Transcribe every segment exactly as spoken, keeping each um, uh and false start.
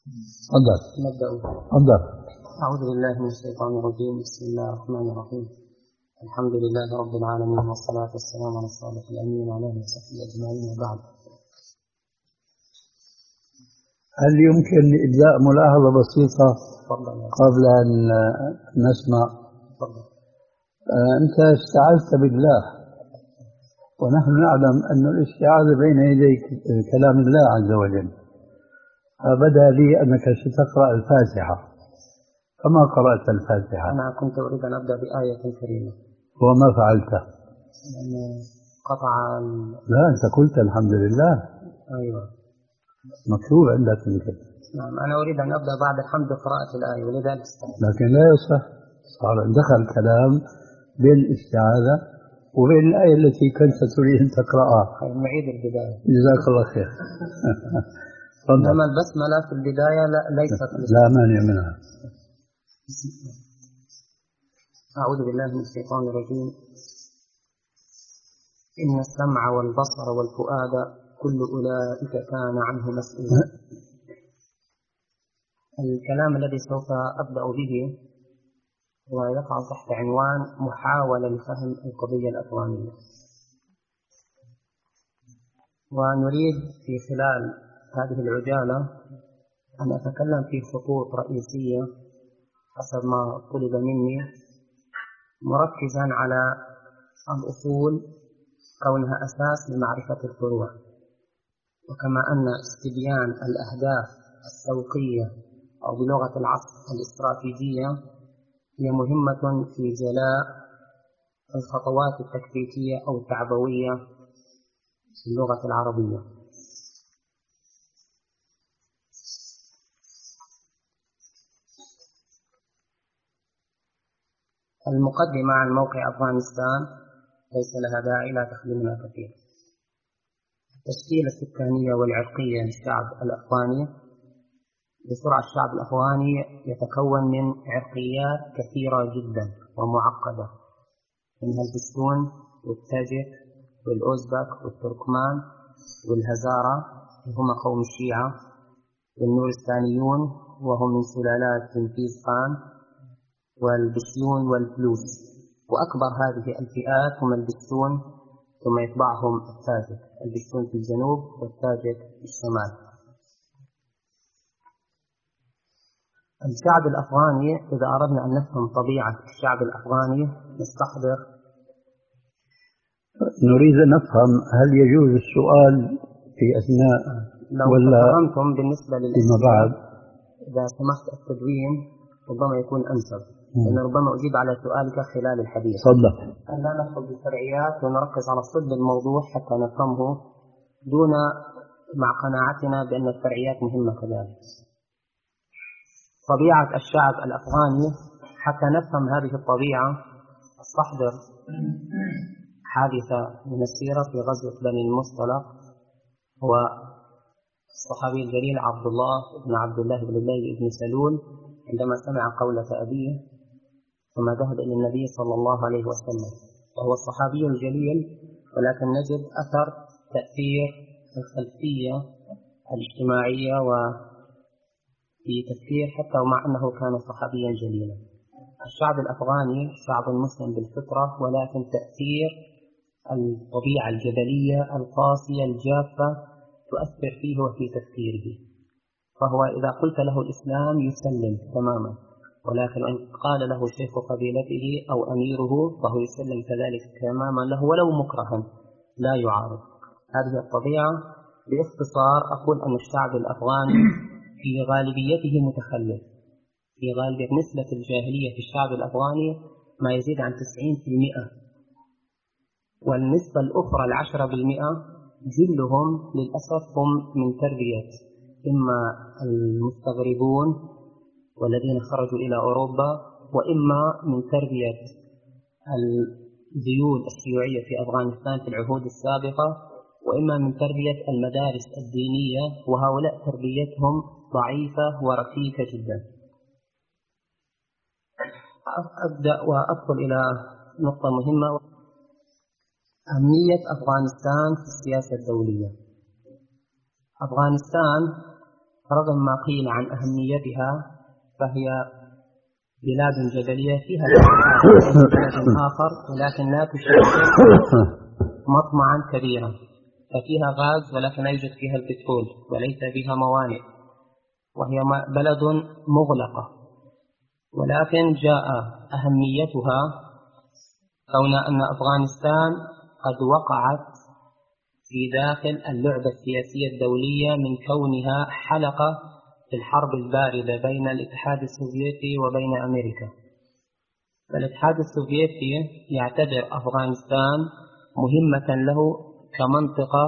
تفضل. نبدأ. تفضل. أعوذ بالله من الشيطان الرجيم. بسم الله الرحمن الرحيم. الحمد لله رب العالمين، والصلاة والسلام على الصادق الأمين وعلى آله وصحبه أجمعين، وبعد. هل يمكن إبداء ملاحظة بسيطة قبل أن نسمع؟ تفضل. أنت استعذت بالله، ونحن نعلم أن الاستعاذة بين يدي كلام الله عز وجل، فبدأ لي أنك ستقرأ الفاتحة، فما قرأت الفاتحة؟ أنا كنت أريد أن أبدأ بآية كريمة وما فعلته؟ يعني قطع ال... لا، أنت قلت الحمد لله. أيوة مكتوب عندك يمكن. نعم، أنا أريد أن أبدأ بعد الحمد قراءة الآية، ولذلك استعذت. لكن لا يصح، صار دخل كلام بين الاستعاذة وبين الآية التي كنت تريد أن تقرأها. نعيد البداية. جزاك الله خير. إنما البسملة في البداية لا ليست لا مانع منها. أعوذ بالله من الشيطان الرجيم. إن السمع والبصر والفؤاد كل أولئك كان عنه مسؤولا. الكلام الذي سوف أبدأ به ويقع تحت عنوان محاولة لفهم القضية الأفغانية، ونريد في خلال هذه العجالة أن أتكلم في خطوط رئيسية حسب ما طلب مني، مركزا على الأصول كونها أساس لمعرفة الفروع، وكما أن استبيان الأهداف السوقية أو بلغة العصر الاستراتيجية هي مهمة في جلاء الخطوات التكتيكية أو التعبوية في اللغة العربية. المقدمة عن موقع أفغانستان ليس لها داعي، لا تخدمنا كثير. التشكيلة السكانية والعرقية للشعب الأفغاني. بسرعة الشعب الأفغاني يتكون من عرقيات كثيرة جدا ومعقدة، منها البشتون والتاجك والأوزبك والتركمان والهزارة وهم قوم الشيعة، والنورستانيون وهم من سلالات جنكيز خان، والبشتون والبلوش. وأكبر هذه الفئات هم البشتون، ثم يتبعهم التاجك، البشتون في الجنوب والتاجك في الشمال. الشعب الأفغاني، إذا أردنا أن نفهم طبيعة الشعب الأفغاني نستحضر. نريد أن نفهم هل يجوز السؤال في أثناء لو ولا تفهمتم بالنسبة فيما بعد؟ إذا سمحت التدوين ربما يكون أنسب، لأن ربما أجيب على سؤالك خلال الحديث. صدق. أن لا ندخل بالفرعيات ونركز على صلب الموضوع حتى نفهمه، دون مع قناعتنا بأن الفرعيات مهمة كذلك. طبيعة الشعب الأفغاني، حتى نفهم هذه الطبيعة استحضر حادثة من السيرة في غزوة بني المصطلق. هو الصحابي الجليل عبد الله بن عبد الله بن أبي بن سلول عندما سمع قولة أبيه ثم ذهب إلى النبي صلى الله عليه وسلم، وهو الصحابي الجليل، ولكن نجد أثر تأثير الخلفية الاجتماعية وفي تفكير حتى ومع أنه كان صحابيا جليلا. الشعب الأفغاني شعب مسلم بالفطرة، ولكن تأثير الطبيعة الجبلية القاسية الجافة تؤثر فيه وفي تفكيره، فهو إذا قلت له الإسلام يسلم تماما، ولكن إن قال له شيخ قبيلته أو أميره فهو يسلم كذلك تماما له ولو مكرها لا يعارض. هذه الطبيعة باختصار. أقول أن الشعب الأفغاني في غالبيته متخلف، في غالبية نسبة الجاهلية في الشعب الأفغاني ما يزيد عن تسعين بالمئة، والنسبة الأخرى العشرة بالمئة جلهم للأسف هم من تربية إما المستغربون والذين خرجوا إلى أوروبا، وإما من تربية الذيول الشيوعية في أفغانستان في العهود السابقة، وإما من تربية المدارس الدينية، وهؤلاء تربيتهم ضعيفة وركيكة جدا. أبدأ وأدخل إلى نقطة مهمة: أهمية أفغانستان في السياسة الدولية. أفغانستان رغم ما قيل عن أهميتها فهي بلاد جبلية فيها بلد آخر، ولكن لا تشكل مطمعا كبيرا، ففيها غاز ولكن لا يوجد فيها البترول وليس فيها موانئ، وهي بلد مغلقة. ولكن جاء أهميتها كون أن أفغانستان قد وقعت في داخل اللعبة السياسية الدولية من كونها حلقة في الحرب الباردة بين الاتحاد السوفيتي وبين أمريكا. فالاتحاد السوفيتي يعتبر أفغانستان مهمة له كمنطقة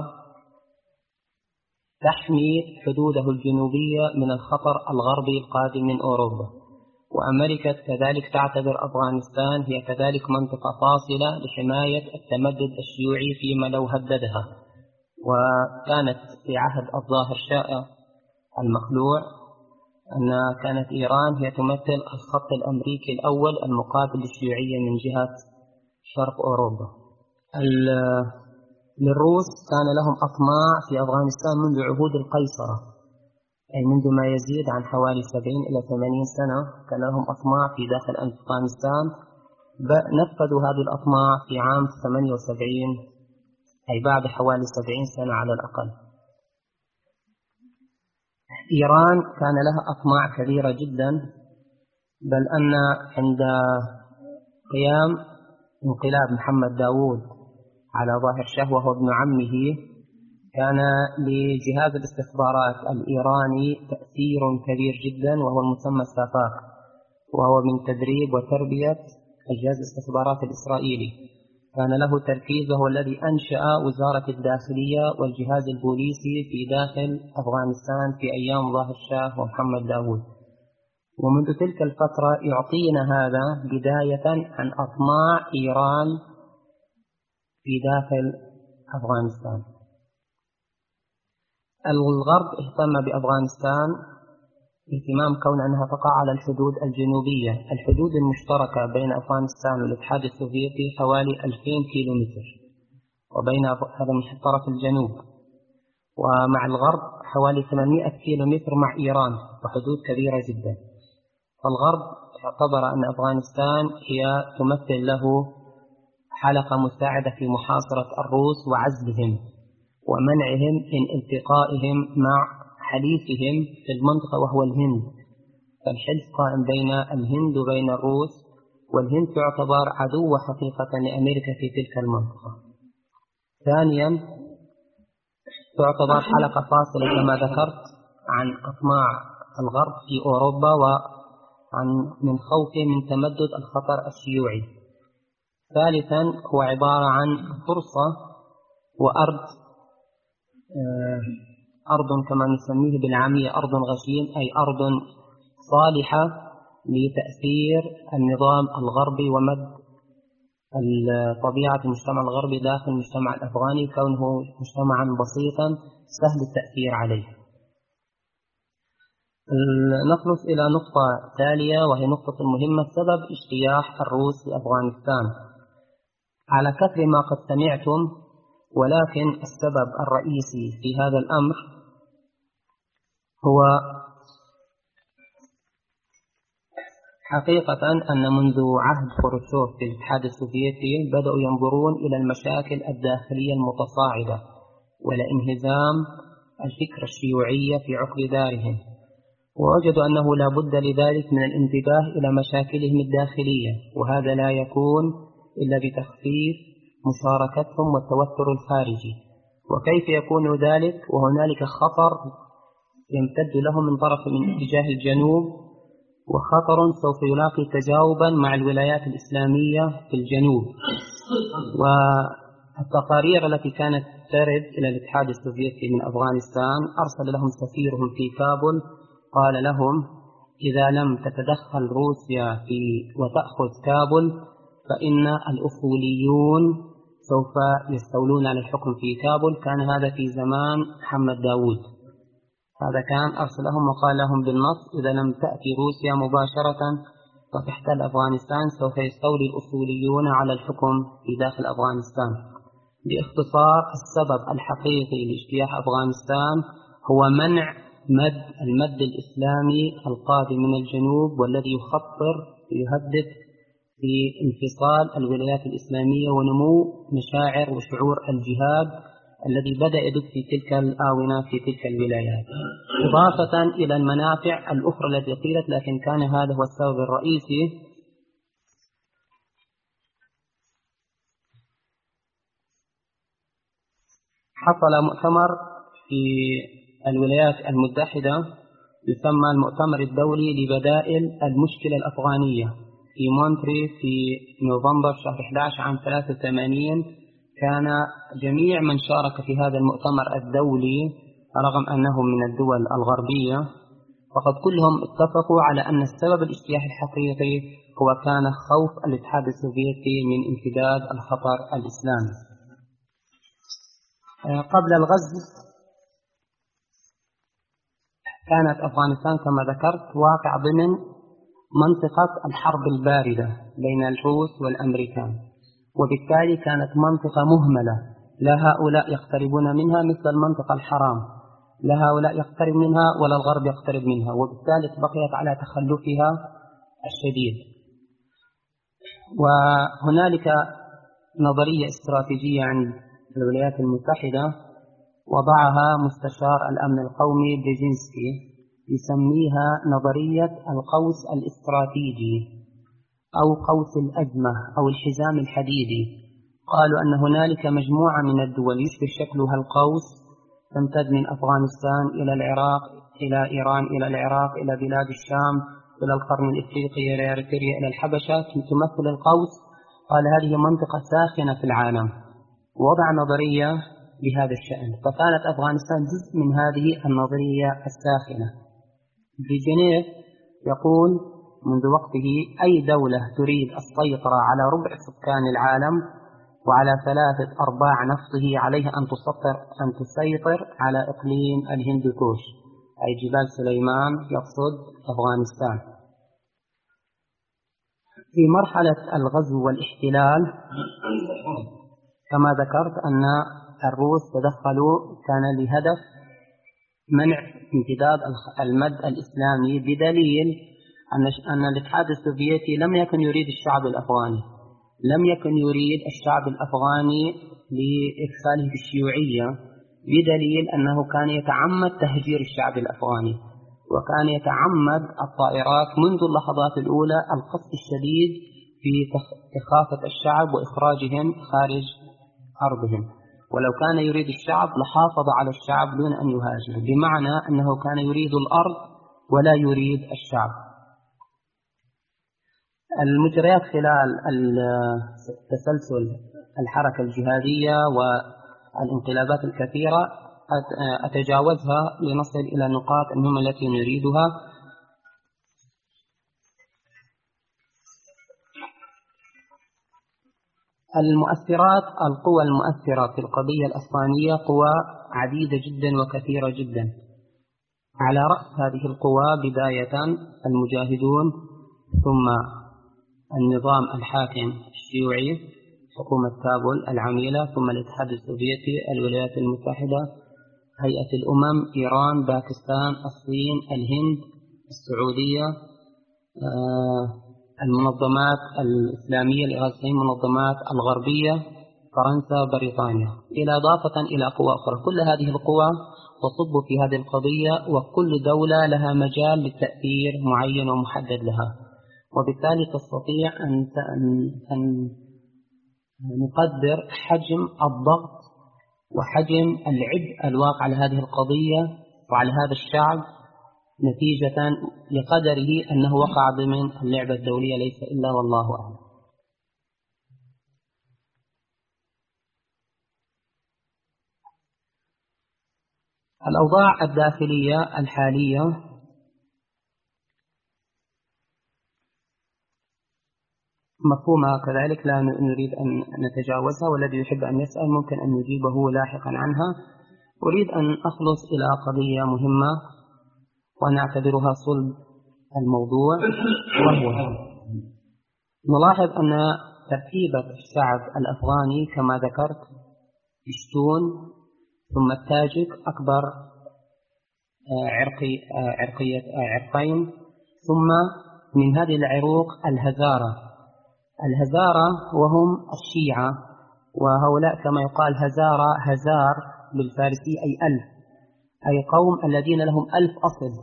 تحمي حدوده الجنوبية من الخطر الغربي القادم من أوروبا، وأمريكا كذلك تعتبر أفغانستان هي كذلك منطقة فاصلة لحماية التمدد الشيوعي فيما لو هددها. وكانت في عهد الظاهر شاه المخلوع أن كانت إيران هي تمثل الخط الأمريكي الأول المقابل للشيوعية من جهة شرق أوروبا. للروس كان لهم أطماع في أفغانستان منذ عهود القيصرة، أي منذ ما يزيد عن حوالي سبعين إلى ثمانين سنة كان لهم أطماع في داخل أفغانستان. نفذوا هذه الأطماع في عام ثمانية وسبعين، أي بعد حوالي سبعين سنة على الأقل. إيران كان لها أطماع كبيرة جدا، بل أن عند قيام انقلاب محمد داوود على ظاهر شاه وهو ابن عمه كان لجهاز الاستخبارات الإيراني تأثير كبير جدا، وهو المسمى سافاك، وهو من تدريب وتربية الجهاز الاستخبارات الإسرائيلي. كان له تركيز، وهو الذي أنشأ وزارة الداخلية والجهاز البوليسي في داخل أفغانستان في أيام ظاهر شاه ومحمد داوود. ومنذ تلك الفترة يعطينا هذا بداية عن أطماع إيران في داخل أفغانستان. الغرب اهتم بأفغانستان اهتمام كون أنها تقع على الحدود الجنوبية. الحدود المشتركة بين أفغانستان والاتحاد السوفيتي حوالي ألفين كيلومتر، وبين هذا من طرف الجنوب، ومع الغرب حوالي ثمانمائة كيلومتر مع إيران، وحدود كبيرة جدا. فالغرب اعتبر أن أفغانستان هي تمثل له حلقة مساعدة في محاصرة الروس وعزلهم ومنعهم من التقائهم مع حليفهم في المنطقة وهو الهند. فالحلف قائم بين الهند وبين الروس، والهند تعتبر عدو حقيقة لأمريكا في تلك المنطقة. ثانيا تعتبر حلقة فاصلة كما ذكرت عن أطماع الغرب في أوروبا وعن من خوفه من تمدد الخطر الشيوعي. ثالثا هو عبارة عن فرصة وأرض أرض كما نسميه بالعامية أرض غشيم، أي أرض صالحة لتأثير النظام الغربي ومد طبيعة المجتمع الغربي داخل المجتمع الأفغاني، كونه مجتمعا بسيطا سهل التأثير عليه. نخلص إلى نقطة تالية وهي نقطة مهمة، سبب اجتياح الروس لأفغانستان. على كثر ما قد سمعتم، ولكن السبب الرئيسي في هذا الأمر هو حقيقة أن منذ عهد خروشوف في الاتحاد السوفيتي بدأوا ينظرون إلى المشاكل الداخلية المتصاعدة والانهزام الفكرة الشيوعية في عقر دارهم، ووجدوا أنه لا بد لذلك من الانتباه إلى مشاكلهم الداخلية، وهذا لا يكون إلا بتخفيف مشاركتهم والتوتر الخارجي. وكيف يكون ذلك وهنالك خطر يمتد لهم من طرف من اتجاه الجنوب، وخطر سوف يلاقي تجاوبا مع الولايات الإسلامية في الجنوب. والتقارير التي كانت ترد إلى الاتحاد السوفيتي من أفغانستان أرسل لهم سفيرهم في كابول، قال لهم إذا لم تتدخل روسيا في وتأخذ كابول فإن الأصوليون سوف يستولون على الحكم في كابول. كان هذا في زمان محمد داوود. هذا كان أرسلهم وقال لهم بالنص إذا لم تأتي روسيا مباشرة وتحتل أفغانستان سوف يستولي الأصوليون على الحكم في داخل أفغانستان. باختصار السبب الحقيقي لاجتياح أفغانستان هو منع مد المد الإسلامي القادم من الجنوب والذي يخطر يهدف في انفصال الولايات الإسلامية ونمو مشاعر وشعور الجهاد الذي بدأ يدب في تلك الآونة في تلك الولايات، إضافة إلى المنافع الأخرى التي قيلت، لكن كان هذا هو السبب الرئيسي. حصل مؤتمر في الولايات المتحدة يسمى المؤتمر الدولي لبدائل المشكلة الأفغانية في مونتري في نوفمبر شهر أحد عشر عام ثلاثة وثمانين. كان جميع من شارك في هذا المؤتمر الدولي رغم أنهم من الدول الغربية فقد كلهم اتفقوا على أن السبب الاجتياحي الحقيقي هو كان خوف الاتحاد السوفيتي من امتداد الخطر الإسلامي. قبل الغزو كانت أفغانستان كما ذكرت واقع ضمن منطقة الحرب الباردة بين الروس والأمريكان، وبالتالي كانت منطقة مهملة، لا هؤلاء يقتربون منها مثل المنطقة الحرام، لا هؤلاء يقترب منها ولا الغرب يقترب منها، وبالتالي بقيت على تخلفها الشديد. وهنالك نظرية استراتيجية عند الولايات المتحدة وضعها مستشار الأمن القومي بريجينسكي، يسميها نظرية القوس الاستراتيجي أو قوس الأزمة أو الحزام الحديدي. قالوا أن هنالك مجموعة من الدول يشبه شكلها القوس تمتد من أفغانستان إلى العراق إلى إيران إلى العراق إلى بلاد الشام إلى القرن الإفريقي إلى إريتريا إلى الحبشة، تمثل القوس. قال هذه منطقة ساخنة في العالم، ووضع نظرية بهذا الشأن، فكانت أفغانستان جزء من هذه النظرية الساخنة. في جنيف يقول منذ وقته أي دولة تريد السيطرة على ربع سكان العالم وعلى ثلاثة أرباع نفطه عليها أن تسيطر أن تسيطر على إقليم الهندوكوش أي جبال سليمان، يقصد أفغانستان. في مرحلة الغزو والاحتلال كما ذكرت أن الروس تدخلوا كان لهدف منع امتداد المد الإسلامي، بدليل أن الاتحاد السوفيتي لم يكن يريد الشعب الأفغاني، لم يكن يريد الشعب الأفغاني لإدخاله في الشيوعية، بدليل أنه كان يتعمد تهجير الشعب الأفغاني، وكان يتعمد الطائرات منذ اللحظات الأولى القصف الشديد في إخافة الشعب وإخراجهم خارج أرضهم. ولو كان يريد الشعب لحافظ على الشعب دون أن يهاجر، بمعنى أنه كان يريد الأرض ولا يريد الشعب. المجريات خلال تسلسل الحركة الجهادية والانقلابات الكثيرة أتجاوزها لنصل إلى النقاط المهمة التي نريدها. المؤثرات القوى المؤثرة في القضية الأفغانية قوى عديدة جدا وكثيرة جدا. على رأس هذه القوى بداية المجاهدون، ثم النظام الحاكم الشيوعي حكومة كابول العميلة، ثم الاتحاد السوفيتي، الولايات المتحدة، هيئة الأمم، إيران، باكستان، الصين، الهند، السعودية، آه المنظمات الإسلامية الإغاثية، المنظمات الغربية، فرنسا، بريطانيا، إلى إضافة إلى قوى أخرى. كل هذه القوى تصب في هذه القضية، وكل دولة لها مجال للتأثير معين ومحدد لها، وبالتالي تستطيع أن أن نقدر حجم الضغط وحجم العبء الواقع على هذه القضية وعلى هذا الشعب نتيجة لقدره أنه وقع ضمن اللعبة الدولية، ليس إلا والله أعلم. الأوضاع الداخلية الحالية مفهومة كذلك لا نريد أن نتجاوزها، والذي يحب أن يسأل ممكن أن يجيبه لاحقا عنها. أريد أن أخلص إلى قضية مهمة ونعتبرها صلب الموضوع، وهو نلاحظ أن تركيبة الشعب الأفغاني كما ذكرت بشتون ثم التاجك أكبر عرقي عرقية عرقين. ثم من هذه العروق الهزارة. الهزارة وهم الشيعة، وهؤلاء كما يقال هزارة هزار بالفارسي أي ألف، أي قوم الذين لهم ألف أصل.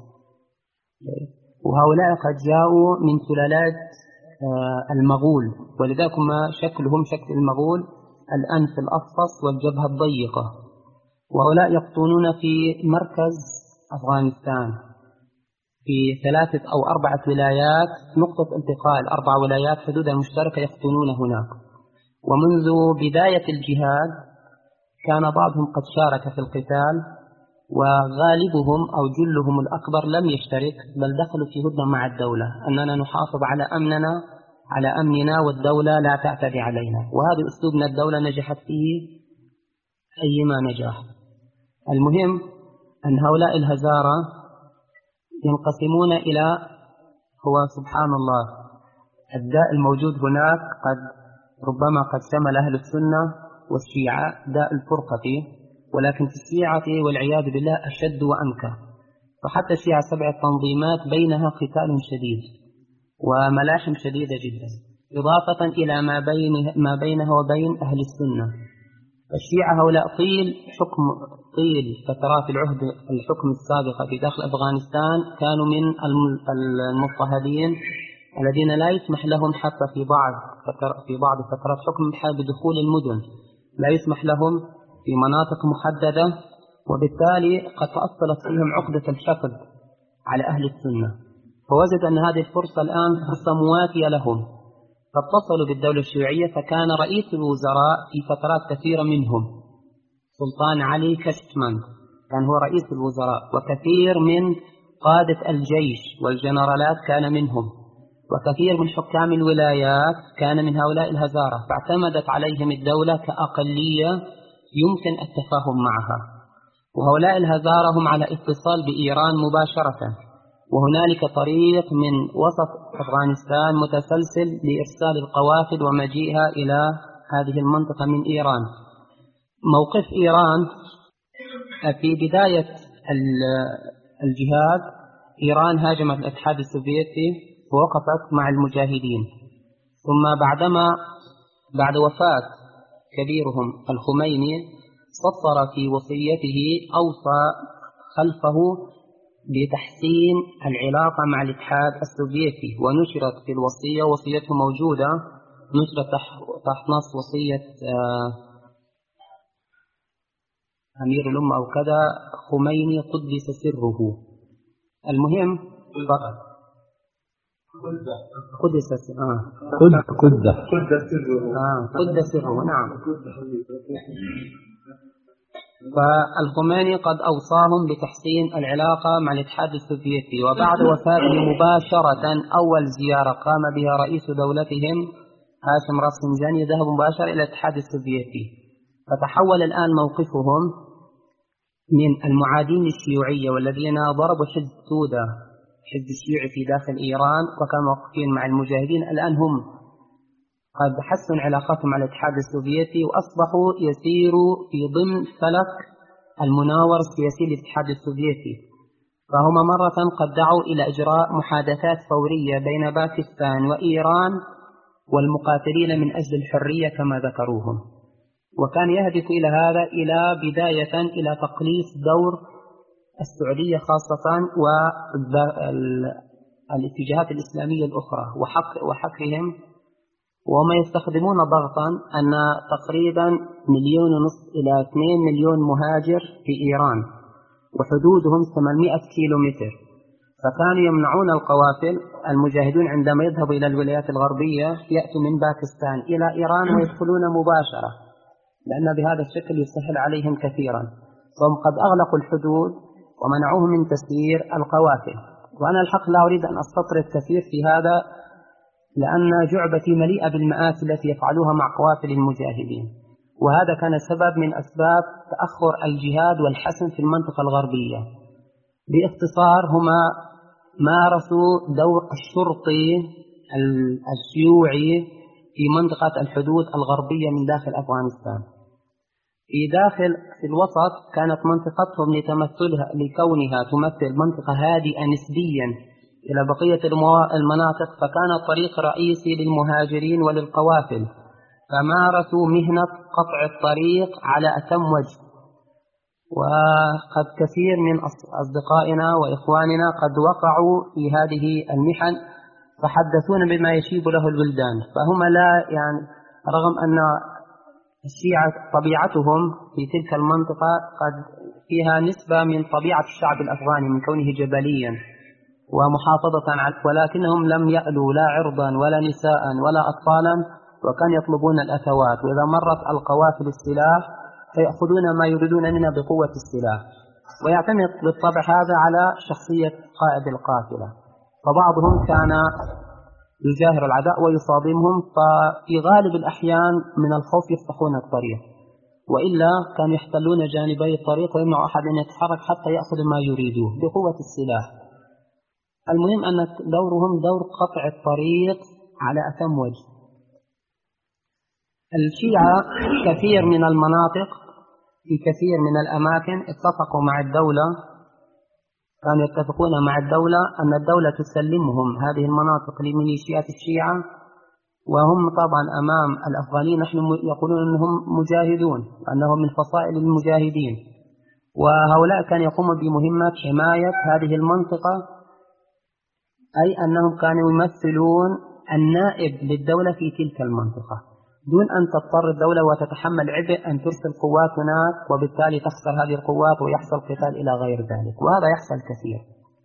وهؤلاء قد جاءوا من سلالات المغول، ولذلك ما شكلهم شكل المغول، الأنف الأفصص والجبهة الضيقة. وهؤلاء يقطنون في مركز أفغانستان في ثلاثة أو أربعة ولايات، نقطة التقاء الأربع ولايات حدودها المشتركة يقطنون هناك. ومنذ بداية الجهاد كان بعضهم قد شارك في القتال، وغالبهم أو جلهم الأكبر لم يشترك، بل دخلوا في هدنة مع الدولة أننا نحافظ على أمننا على أمننا والدولة لا تعتدي علينا. وهذا أسلوب من الدولة نجحت فيه أيما نجاح. المهم أن هؤلاء الهزارة ينقسمون إلى، هو سبحان الله الداء الموجود هناك قد ربما قد شمل أهل السنة والشيعة، داء الفرقة، ولكن في الشيعة والعياذ بالله أشد وأنكى. فحتى الشيعة سبع تنظيمات بينها قتال شديد وملاحم شديدة جدا، إضافة إلى ما بين ما بينها وبين أهل السنة. الشيعة هؤلاء طيل حكم طيل فترات العهد الحكم السابقة في داخل أفغانستان كانوا من المضطهدين الذين لا يسمح لهم حتى في بعض في بعض فترات حكم بدخول المدن، لا يسمح لهم في مناطق محددة، وبالتالي قد تأصلت فيهم عقدة الحقد على أهل السنة. فوجد أن هذه الفرصة الآن فرصة مواتية لهم، فاتصلوا بالدولة الشيوعية. فكان رئيس الوزراء في فترات كثيرة منهم سلطان علي كشتمان، كان هو رئيس الوزراء، وكثير من قادة الجيش والجنرالات كان منهم، وكثير من حكام الولايات كان من هؤلاء الهزارة. فاعتمدت عليهم الدولة كأقلية يمكن التفاهم معها. وهؤلاء الهزارة هم على اتصال بإيران مباشرة، وهنالك طريق من وسط أفغانستان متسلسل لإرسال القوافل ومجيئها إلى هذه المنطقة من إيران. موقف إيران في بداية الجهاد، إيران هاجمت الاتحاد السوفيتي ووقفت مع المجاهدين. ثم بعدما بعد وفاة كبيرهم الخميني سطر في وصيته أوصى خلفه بتحسين العلاقة مع الاتحاد السوفيتي، ونشرت في الوصية، وصيته موجودة، نشرت تحت نص وصية أمير الأمة أو كذا خميني قدس سره. المهم قدس آه قد قد آه قدس سره نعم. فالخميني قد أوصاهم بتحسين العلاقة مع الاتحاد السوفيتي. وبعد وفاته مباشرة أول زيارة قام بها رئيس دولتهم هاشم رفسنجاني ذهب مباشرة إلى الاتحاد السوفيتي. فتحول الآن موقفهم من المعادين للشيوعية والذين ضربوا حزب توده حزب الشيعي في داخل إيران وكانوا واقفين مع المجاهدين، الآن هم قد حسنوا علاقاتهم مع الاتحاد السوفيتي وأصبحوا يسيروا في ضمن فلك المناور السياسي للاتحاد السوفيتي. فهم مرة قد دعوا إلى إجراء محادثات فورية بين باكستان وإيران والمقاتلين من أجل الحرية كما ذكروهم، وكان يهدف إلى هذا إلى بداية إلى تقليص دور السعودية خاصة والاتجاهات الإسلامية الأخرى وحق وحقهم. وما يستخدمون ضغطا أن تقريبا مليون ونصف إلى اثنين مليون مهاجر في إيران وحدودهم ثمانمائة كيلو متر، فكانوا يمنعون القوافل. المجاهدون عندما يذهبوا إلى الولايات الغربية يأتوا من باكستان إلى إيران ويدخلون مباشرة، لأن بهذا الشكل يسهل عليهم كثيرا. فهم قد أغلقوا الحدود ومنعوهم من تسيير القوافل. وأنا الحق لا أريد أن أستطرد كثير في هذا، لأن جعبتي مليئة بالمآسي التي يفعلوها مع قوافل المجاهدين، وهذا كان سبب من أسباب تأخر الجهاد والحسم في المنطقة الغربية. باختصار هما مارسوا دور الشرطي الشيوعي في منطقة الحدود الغربية من داخل أفغانستان. في داخل في الوسط كانت منطقتهم لتمثلها لكونها تمثل منطقة هادئة نسبيا إلى بقية المناطق، فكان طريق رئيسي للمهاجرين وللقوافل، فمارسوا مهنة قطع الطريق على أتم وجه. وقد كثير من أصدقائنا وإخواننا قد وقعوا في هذه المحن فحدثون بما يشيب له البلدان. فهم لا يعني رغم أن الشيعة طبيعتهم في تلك المنطقة قد فيها نسبة من طبيعة الشعب الأفغاني من كونه جبليا ومحافظة على، ولكنهم لم يألوا لا عرضا ولا نساء ولا أطفالا، وكان يطلبون الأثوات، وإذا مرت القوافل السلاح فيأخذون ما يريدون منها بقوة السلاح. ويعتمد بالطبع هذا على شخصية قائد القافلة، فبعضهم كان يجاهر العداء ويصادمهم، ففي غالب الأحيان من الخوف يفتحون الطريق، وإلا كانوا يحتلون جانبي الطريق ويمنع أحد أن يتحرك حتى يأخذ ما يريدوه بقوة السلاح. المهم أن دورهم دور قطع الطريق على أتم وجه. الشيعة كثير من المناطق في كثير من الأماكن اتفقوا مع الدولة، كانوا يتفقون مع الدولة أن الدولة تسلمهم هذه المناطق لميليشيات الشيعة، وهم طبعا أمام الأفغانيين نحن يقولون أنهم مجاهدون، أنهم من فصائل المجاهدين، وهؤلاء كانوا يقومون بمهمة حماية هذه المنطقة، أي أنهم كانوا يمثلون النائب للدولة في تلك المنطقة دون أن تضطر الدولة وتتحمل عبء أن ترسل قوات هناك، وبالتالي تخسر هذه القوات ويحصل قتال إلى غير ذلك، وهذا يحصل كثير.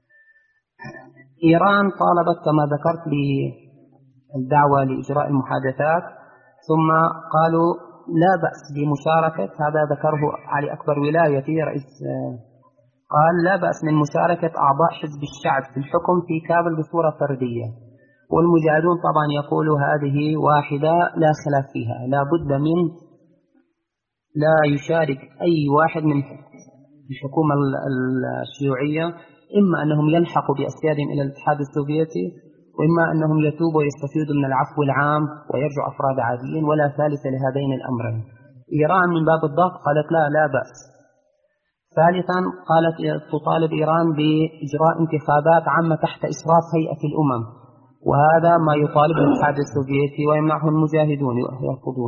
إيران طالبت كما ذكرت بالدعوة لإجراء المحادثات، ثم قالوا لا بأس بمشاركة، هذا ذكره علي أكبر ولايتي رئيس، قال لا بأس من مشاركة أعضاء حزب الشعب في الحكم في كابل بصورة فردية، والمجاهدون طبعا يقولوا هذه واحدة لا خلاف فيها، لا بد من لا يشارك أي واحد من الحكومة الشيوعية، إما أنهم يلحقوا بأسيادهم إلى الاتحاد السوفيتي، وإما أنهم يتوبوا ويستفيدوا من العفو العام ويرجعوا أفراد عاديين، ولا ثالث لهذين الأمرين. إيران من باب الضغط قالت لا لا بأس. ثالثا قالت تطالب إيران بإجراء انتخابات عامة تحت إشراف هيئة الأمم، وهذا ما يطالب الاتحاد السوفيتي ويمنعه المجاهدون يرفضوه.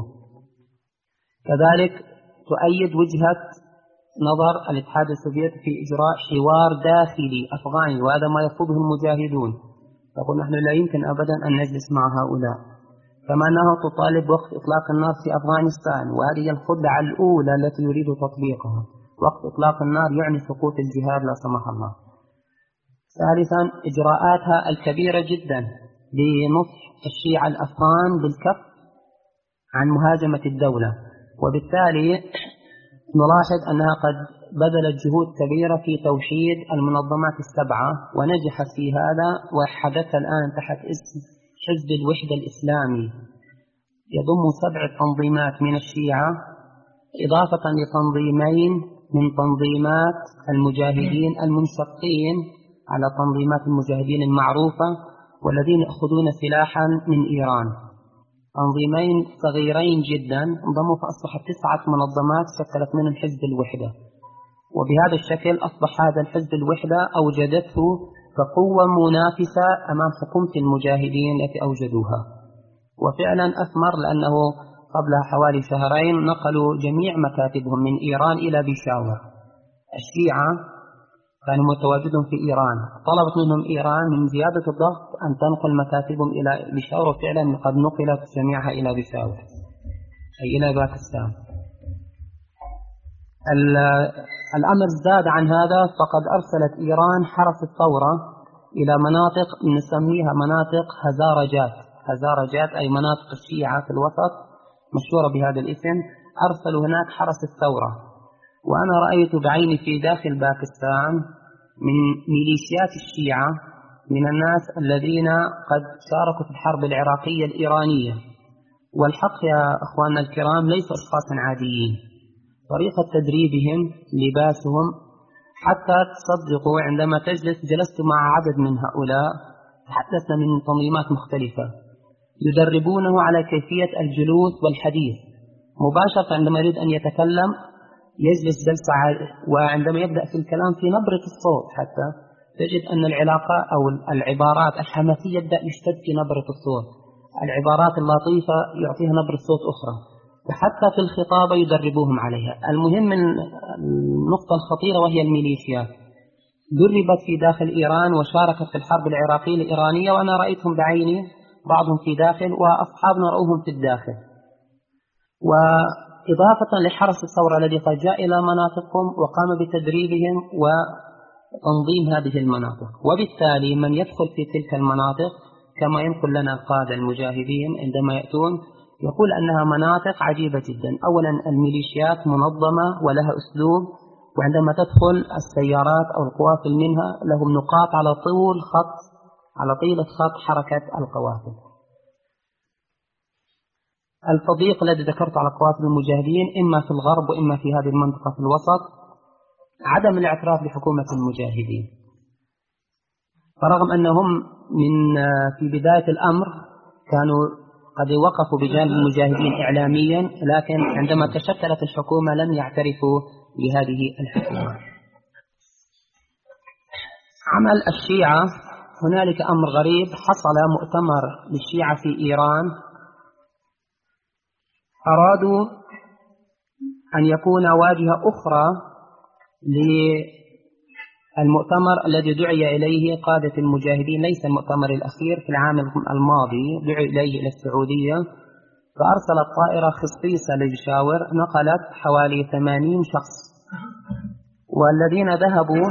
كذلك تؤيد وجهة نظر الاتحاد السوفيتي في إجراء حوار داخلي أفغاني، وهذا ما يرفضه المجاهدون، تقول نحن لا يمكن أبدا أن نجلس مع هؤلاء. كما أنها تطالب وقت إطلاق النار في أفغانستان، وهذه الخدعة الأولى التي يريد تطبيقها، وقت إطلاق النار يعني سقوط الجهاد لا سمح الله. ثالثا إجراءاتها الكبيرة جدا لنصح الشيعة الأفغان بالكف عن مهاجمة الدولة، وبالتالي نلاحظ أنها قد بذلت جهود كبيرة في توحيد المنظمات السبعة ونجحت في هذا، وحدثها الآن تحت اسم حزب الوحدة الإسلامي، يضم سبع تنظيمات من الشيعة إضافة لتنظيمين من تنظيمات المجاهدين المنشقين على تنظيمات المجاهدين المعروفة والذين يأخذون سلاحا من إيران. تنظيمين صغيرين جدا انضموا فأصبحت تسعة منظمات شكلت منهم حزب الوحدة، وبهذا الشكل أصبح هذا الحزب الوحدة أوجدته كقوة منافسة أمام حكومة المجاهدين التي أوجدوها، وفعلا أثمر، لأنه قبل حوالي شهرين نقلوا جميع مكاتبهم من إيران إلى بيشاور. الشيعة كانوا متواجدون في إيران، طلبت منهم إيران من زيادة الضغط أن تنقل مكاتبهم إلى بيشاور، وفعلا قد نقلت جميعها إلى بيشاور أي إلى باكستان. الأمر زاد عن هذا، فقد أرسلت إيران حرس الثورة إلى مناطق نسميها مناطق هزارجات، هزارجات أي مناطق الشيعة في الوسط مشهورة بهذا الاسم، أرسلوا هناك حرس الثورة. وأنا رأيت بعيني في داخل باكستان من ميليشيات الشيعة من الناس الذين قد شاركوا في الحرب العراقية الإيرانية، والحق يا أخواننا الكرام ليسوا أشخاصا عاديين، طريقة تدريبهم، لباسهم، حتى تصدقوا عندما تجلس جلست مع عدد من هؤلاء تحدثنا من تنظيمات مختلفة، يدربونه على كيفية الجلوس والحديث، مباشرة عندما يريد أن يتكلم يجلس جلسة، وعندما يبدأ في الكلام في نبرة الصوت حتى تجد أن العلاقة أو العبارات الحماسية يبدأ يشتد في نبرة الصوت، العبارات اللطيفة يعطيها نبرة صوت أخرى، وحتى في الخطابة يدربوهم عليها. المهم من النقطة الخطيرة وهي الميليشيات، دربت في داخل إيران وشاركت في الحرب العراقية الإيرانية، وأنا رأيتهم بعيني، بعضهم في داخل وأصحابنا رأوهم في الداخل. وإضافة لحرس الثورة الذي قد جاء إلى مناطقهم وقام بتدريبهم وتنظيم هذه المناطق، وبالتالي من يدخل في تلك المناطق كما ينقل لنا القادة المجاهدين عندما يأتون يقول أنها مناطق عجيبة جدا. أولا الميليشيات منظمة ولها أسلوب، وعندما تدخل السيارات أو القوافل منها لهم نقاط على طول خط على طيلة خط حركة القوافل. التضييق الذي ذكرت على قوافل المجاهدين إما في الغرب وإما في هذه المنطقة في الوسط، عدم الاعتراف بحكومة المجاهدين، فرغم أنهم من في بداية الأمر كانوا قد وقفوا بجانب المجاهدين إعلاميا، لكن عندما تشكلت الحكومة لم يعترفوا بهذه الحكومة. عمل الشيعة، هنالك أمر غريب، حصل مؤتمر للشيعة في إيران، أرادوا أن يكون واجهة أخرى للمؤتمر الذي دعي إليه قادة المجاهدين، ليس المؤتمر الأخير في العام الماضي، دعي إليه إلى السعودية، فأرسلت طائرة خصيصة للجشاور نقلت حوالي ثمانين شخص، والذين ذهبوا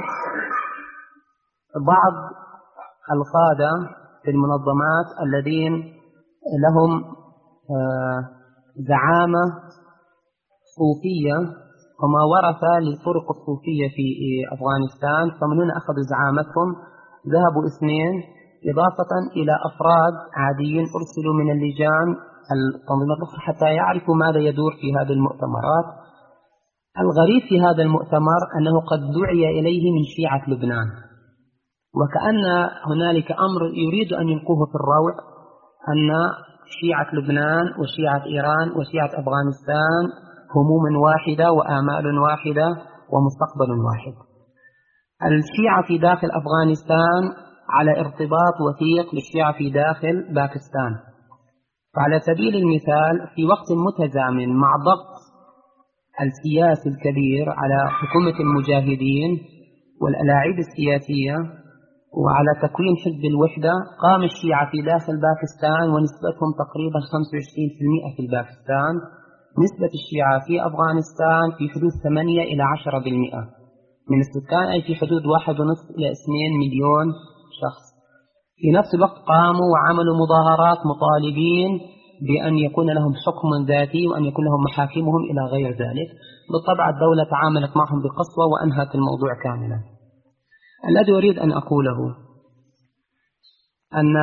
بعض القادة في المنظمات الذين لهم زعامة صوفية وما ورث للفرق الصوفية في أفغانستان، فمن هنا أخذوا زعامتهم، ذهبوا اثنين إضافة إلى أفراد عاديين أرسلوا من اللجان التنظيمات الأخرى حتى يعرفوا ماذا يدور في هذه المؤتمرات. الغريب في هذا المؤتمر أنه قد دعي إليه من شيعة لبنان، وكأن هنالك أمر يريد أن يلقوه في الروع، أن شيعة لبنان وشيعة إيران وشيعة أفغانستان هموم واحدة وآمال واحدة ومستقبل واحد. الشيعة في داخل أفغانستان على ارتباط وثيق بالشيعة في داخل باكستان، فعلى سبيل المثال في وقت متزامن مع ضغط السياسي الكبير على حكومة المجاهدين والألاعيب السياسية وعلى تكوين حزب الوحدة، قام الشيعة في داخل باكستان ونسبتهم تقريبا خمسة وعشرين بالمئة في باكستان، نسبة الشيعة في أفغانستان في حدود ثمانية إلى عشرة بالمئة من السكان، أي في حدود واحد ونصف إلى اثنين مليون شخص. في نفس الوقت قاموا وعملوا مظاهرات مطالبين بأن يكون لهم حكم ذاتي وأن يكون لهم محاكمهم إلى غير ذلك. بالطبع الدولة تعاملت معهم بقسوة وأنهت الموضوع كاملا. الذي أريد أن أقوله أن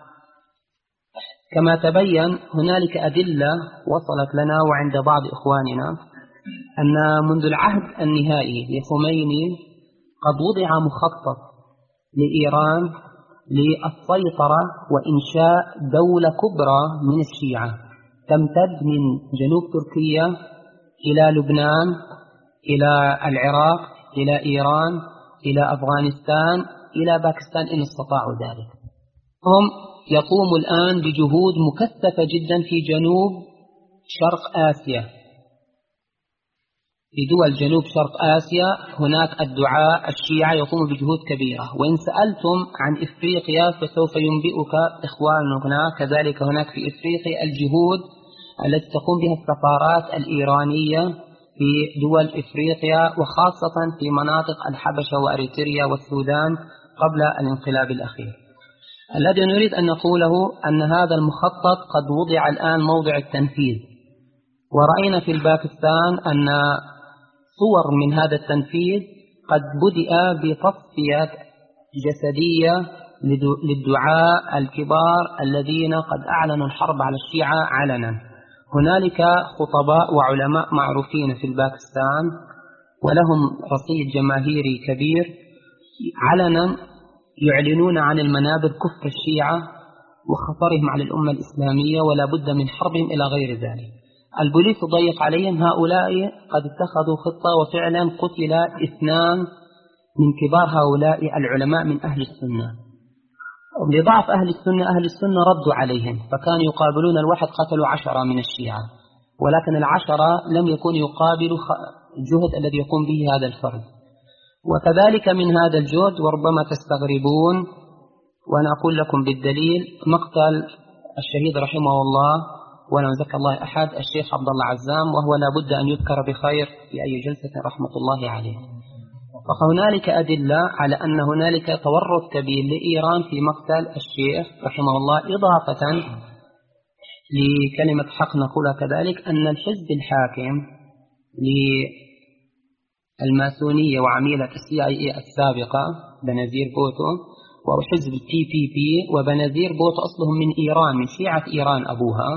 كما تبين هنالك أدلة وصلت لنا وعند بعض إخواننا أن منذ العهد النهائي لخميني قد وضع مخطط لإيران للسيطرة وإنشاء دولة كبرى من الشيعة تمتد من جنوب تركيا إلى لبنان إلى العراق إلى إيران إلى أفغانستان إلى باكستان إن استطاعوا ذلك. هم يقوموا الآن بجهود مكثفة جدا في جنوب شرق آسيا، في دول جنوب شرق آسيا هناك الدعاء الشيعة يقوموا بجهود كبيرة، وإن سألتم عن إفريقيا فسوف ينبئك إخواننا كذلك هناك في إفريقيا الجهود التي تقوم بها السفارات الإيرانية في دول إفريقيا وخاصة في مناطق الحبشة وأريتريا والسودان قبل الانقلاب الأخير. الذي نريد أن نقوله أن هذا المخطط قد وضع الآن موضع التنفيذ، ورأينا في الباكستان أن صور من هذا التنفيذ قد بدأ بتصفية جسدية للدعاء الكبار الذين قد أعلنوا الحرب على الشيعة علنا. هنالك خطباء وعلماء معروفين في الباكستان ولهم رصيد جماهيري كبير علنا يعلنون عن المنابر كفر الشيعة وخطرهم على الأمة الإسلامية ولا بد من حربهم إلى غير ذلك. البوليس ضيق عليهم. هؤلاء قد اتخذوا خطة وفعلا قتل اثنان من كبار هؤلاء العلماء من أهل السنة. لضعف أهل السنة أهل السنة ردوا عليهم، فكانوا يقابلون الواحد قتلوا عشرة من الشيعة، ولكن العشرة لم يكن يقابل الجهد الذي يقوم به هذا الفرد. وكذلك من هذا الجهد، وربما تستغربون وأنا أقول لكم بالدليل، مقتل الشهيد رحمه الله ولا نزكى الله أحد الشيخ عبد الله عزام، وهو لا بد أن يذكر بخير في أي جلسة رحمة الله عليه. فهنالك أدلة على أن هنالك تورط كبير لإيران في مقتل الشيخ رحمه الله، إضافة لكلمة حق نقولها كذلك أن الحزب الحاكم للماسونية وعميلة السي اي اي السابقة بنزير بوتو، وحزب التي بي بي، وبنزير بوتو أصلهم من إيران، من شيعة إيران أبوها،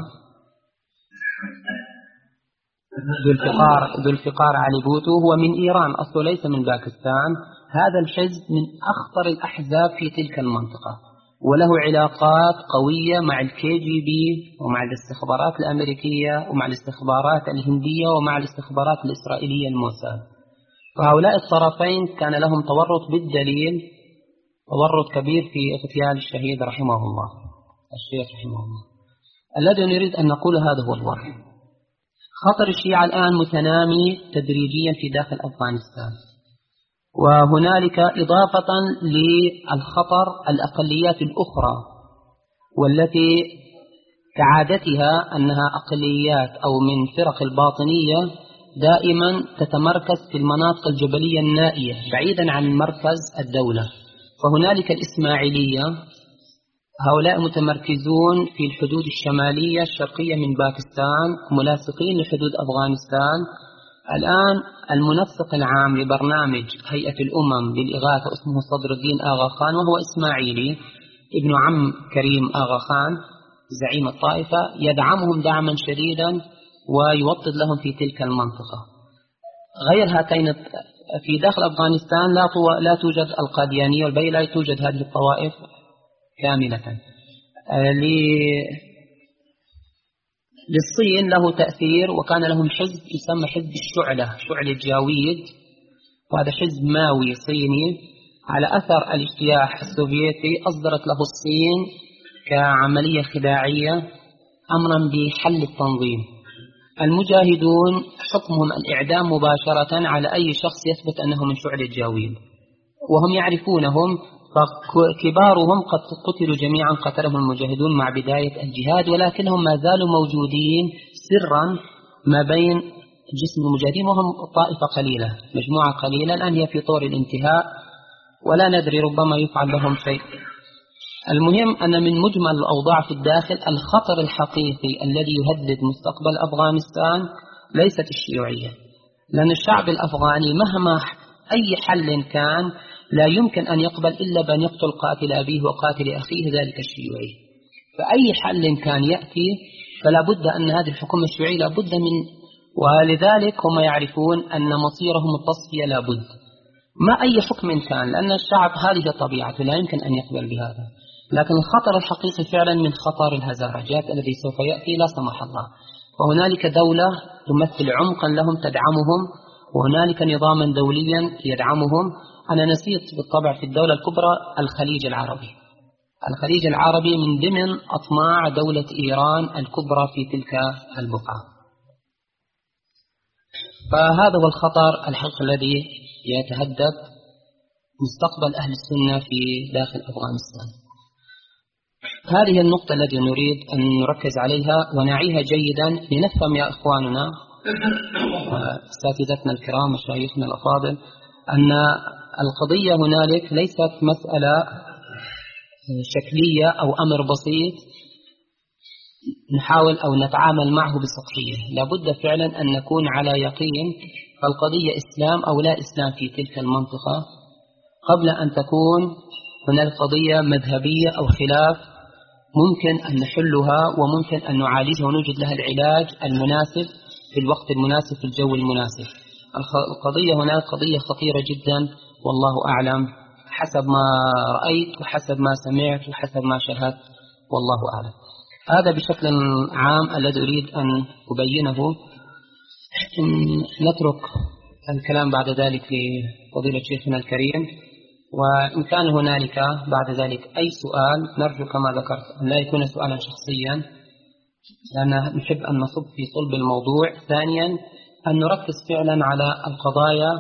ذو الفقار ذو الفقار علي بوتو هو من إيران أصله، ليس من باكستان. هذا الحزب من أخطر الأحزاب في تلك المنطقة، وله علاقات قوية مع الكي جي بي ومع الاستخبارات الأمريكية ومع الاستخبارات الهندية ومع الاستخبارات الإسرائيلية الموساد. فهؤلاء الطرفين كان لهم تورط بالدليل، تورط كبير في اغتيال الشهيد رحمه الله الشيخ رحمه الله. الذي نريد أن نقول هذا هو الواقع. خطر الشيعة الآن متنامي تدريجيا في داخل أفغانستان، وهنالك إضافة للخطر الأقليات الأخرى، والتي كعادتها أنها أقليات أو من فرق الباطنية دائما تتمركز في المناطق الجبلية النائية بعيدا عن مركز الدولة. فهنالك الإسماعيلية، هؤلاء متمركزون في الحدود الشمالية الشرقية من باكستان، ملاصقين لحدود أفغانستان. الآن المنسق العام لبرنامج هيئة الأمم للإغاثة اسمه صدر الدين آغا خان، وهو إسماعيلي ابن عم كريم آغا خان زعيم الطائفة، يدعمهم دعما شديدا ويوطد لهم في تلك المنطقة. غير هاتين في داخل أفغانستان لا لا توجد القاديانية والبي، لا توجد هذه الطوائف كاملة. للصين له تأثير، وكان لهم حزب يسمى حزب الشعلة، شعلة جاويد، وهذا حزب ماوي صيني على أثر الاجتياح السوفيتي. أصدرت له الصين كعملية خداعية أمرا بحل التنظيم. المجاهدون حكمهم الإعدام مباشرة على أي شخص يثبت أنه من شعلة جاويد، وهم يعرفونهم، فكبارهم قد قتلوا جميعا، قتلهم المجاهدون مع بداية الجهاد، ولكنهم ما زالوا موجودين سرا ما بين جسم المجاهدين، وهم طائفة قليلة، مجموعة قليلة الآن هي في طور الانتهاء، ولا ندري ربما يفعل لهم شيء. المهم أن من مجمل الأوضاع في الداخل الخطر الحقيقي الذي يهدد مستقبل أفغانستان ليست الشيوعية، لأن الشعب الأفغاني مهما أي حل كان لا يمكن أن يقبل إلا بأن يقتل قاتل أبيه وقاتل أخيه ذلك الشيوعي. فأي حل كان يأتي فلا بد أن هذه الحكومة الشيوعية لا بد من، ولذلك هم يعرفون أن مصيرهم التصفية لا بد ما أي حكم كان، لأن الشعب هذه طبيعته لا يمكن أن يقبل بهذا. لكن الخطر الحقيقي فعلا من خطر الهزارجات الذي سوف يأتي لا سمح الله. وهنالك دولة تمثل عمقا لهم تدعمهم، وهنالك نظاما دوليا يدعمهم. أنا نسيت بالطبع في الدولة الكبرى الخليج العربي. الخليج العربي من ضمن أطماع دولة إيران الكبرى في تلك البقعة. فهذا هو الخطر الحقيقي الذي يتهدد مستقبل أهل السنة في داخل أفغانستان. هذه النقطة التي نريد أن نركز عليها ونعيها جيدا لنفهم يا إخواننا وأساتذتنا الكرام مشايخنا الأفاضل أن القضية هنالك ليست مسألة شكلية أو أمر بسيط نحاول أو نتعامل معه بسطحية. لابد فعلا أن نكون على يقين فالقضية إسلام أو لا إسلام في تلك المنطقة قبل أن تكون هناك قضية مذهبية أو خلاف ممكن أن نحلها وممكن أن نعالجها ونوجد لها العلاج المناسب في الوقت المناسب في الجو المناسب. القضية هناك قضية خطيرة جدا والله أعلم حسب ما رأيت وحسب ما سمعت وحسب ما شاهدت والله أعلم. هذا بشكل عام الذي أريد أن أبينه. نترك الكلام بعد ذلك لفضيلة شيخنا الكريم، وإن كان هنالك بعد ذلك أي سؤال نرجو كما ذكرت أن لا يكون سؤالا شخصيا، لأن نحب أن نصب في صلب الموضوع. ثانيا أن نركز فعلا على القضايا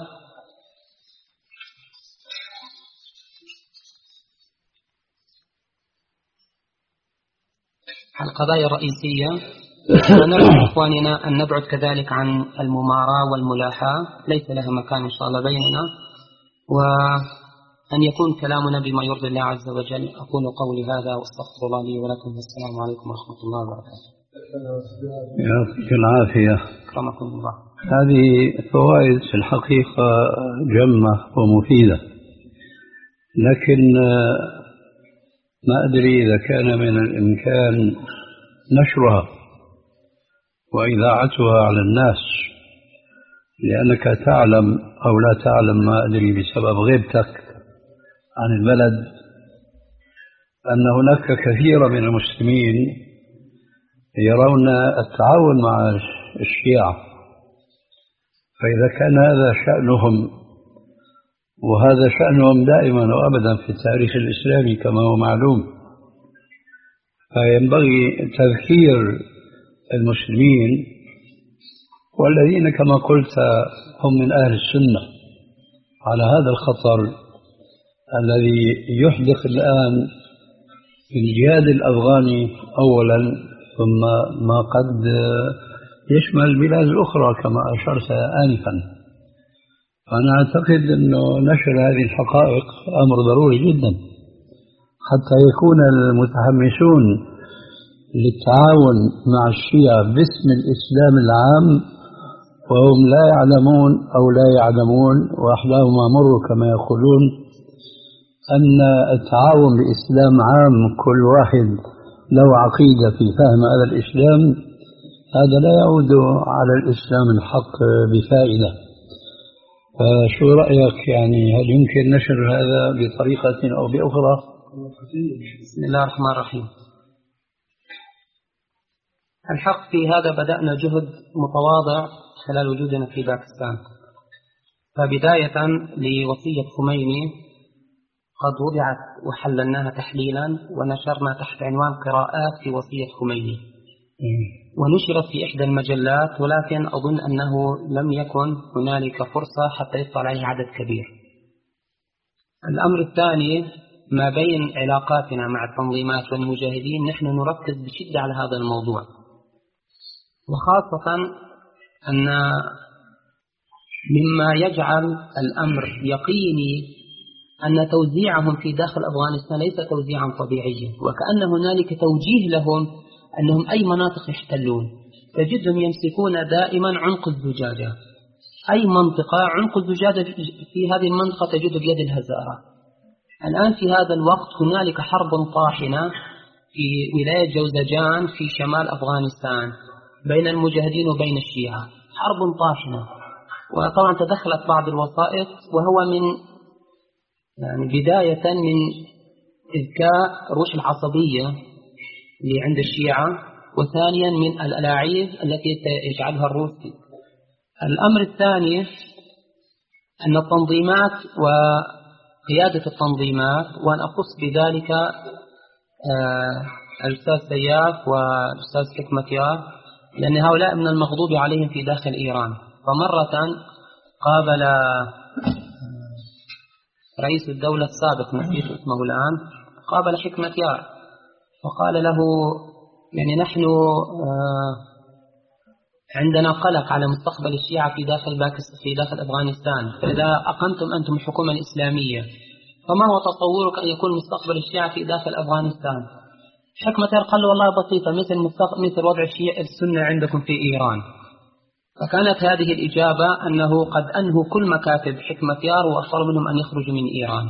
القضايا الرئيسية، ونرجو إخواننا أن نبعد كذلك عن المماراة والملاحاة، ليس لها مكان إن شاء الله بيننا، وأن يكون كلامنا بما يرضي الله عز وجل. أقول قولي هذا واستغفر الله لي ولكم، والسلام عليكم ورحمة الله وبركاته. يعطيك العافية. أكرمكم الله. هذه فوائد في الحقيقة جمة ومفيدة، لكن ما أدري إذا كان من الإمكان نشرها وإذاعتها على الناس، لأنك تعلم أو لا تعلم، ما أدري بسبب غيبتك عن البلد، أن هناك كثير من المسلمين يرون التعاون مع الشيعة، فإذا كان هذا شأنهم، وهذا شأنهم دائما وأبدا في التاريخ الإسلامي كما هو معلوم، فينبغي تذكير المسلمين والذين كما قلت هم من أهل السنة على هذا الخطر الذي يحدق الآن في الجهاد الأفغاني أولا، ثم ما قد يشمل البلاد الأخرى كما أشرت آنفا. فأنا أعتقد أنه نشر هذه الحقائق أمر ضروري جدا حتى يكون المتحمسون للتعاون مع الشيعة باسم الإسلام العام وهم لا يعلمون أو لا يعلمون وأحلاهم أمر كما يقولون، أن التعاون بإسلام عام كل واحد له عقيدة في فهم هذا الإسلام، هذا لا يعود على الإسلام الحق بفائدة. فشو رأيك؟ يعني هل يمكن نشر هذا بطريقة أو بأخرى؟ بسم الله الرحمن الرحيم. الحق في هذا بدأنا جهد متواضع خلال وجودنا في باكستان. فبداية لوصية خميني قد وضعت وحللناها تحليلا ونشرنا تحت عنوان قراءات في وصية خميني، ونشرت في إحدى المجلات، ولكن أظن أنه لم يكن هنالك فرصة حتى يطلع عليه عدد كبير. الأمر الثاني، ما بين علاقاتنا مع التنظيمات والمجاهدين نحن نركز بشدة على هذا الموضوع، وخاصة أن مما يجعل الأمر يقيني أن توزيعهم في داخل أفغانستان ليس توزيعا طبيعيا، وكأن هنالك توجيه لهم أنهم أي مناطق يحتلون، تجدهم يمسكون دائما عنق الزجاجة، أي منطقة عنق الزجاجة في هذه المنطقة تجد بيد الهزارة. الآن في هذا الوقت هنالك حرب طاحنة في ولاية جوزجان في شمال أفغانستان بين المجاهدين وبين الشيعة، حرب طاحنة. وطبعا تدخلت بعض الوسائط، وهو من يعني بداية من إذكاء روش العصبية اللي عند الشيعة، وثانيا من الألاعيب التي يجعلها الروس. الأمر الثاني أن التنظيمات وقيادة التنظيمات، وأن أخص بذلك الأستاذ سياف والأستاذ حكمتيار، لأن هؤلاء من المغضوب عليهم في داخل إيران. فمرة قابل رئيس الدولة السابق نسيت اسمه الآن، قابل حكمتيار فقال له يعني نحن عندنا قلق على مستقبل الشيعة في داخل باكستان في داخل أفغانستان، فإذا أقمتم أنتم الحكومة الإسلامية فما هو تصورك أن يكون مستقبل الشيعة في داخل أفغانستان؟ حكمتيار قال له والله بسيطة، مثل مثل وضع الشيعة السنة عندكم في إيران. فكانت هذه الإجابة أنه قد أنهوا كل مكاتب حكمتيار وأصروا منهم أن يخرجوا من إيران.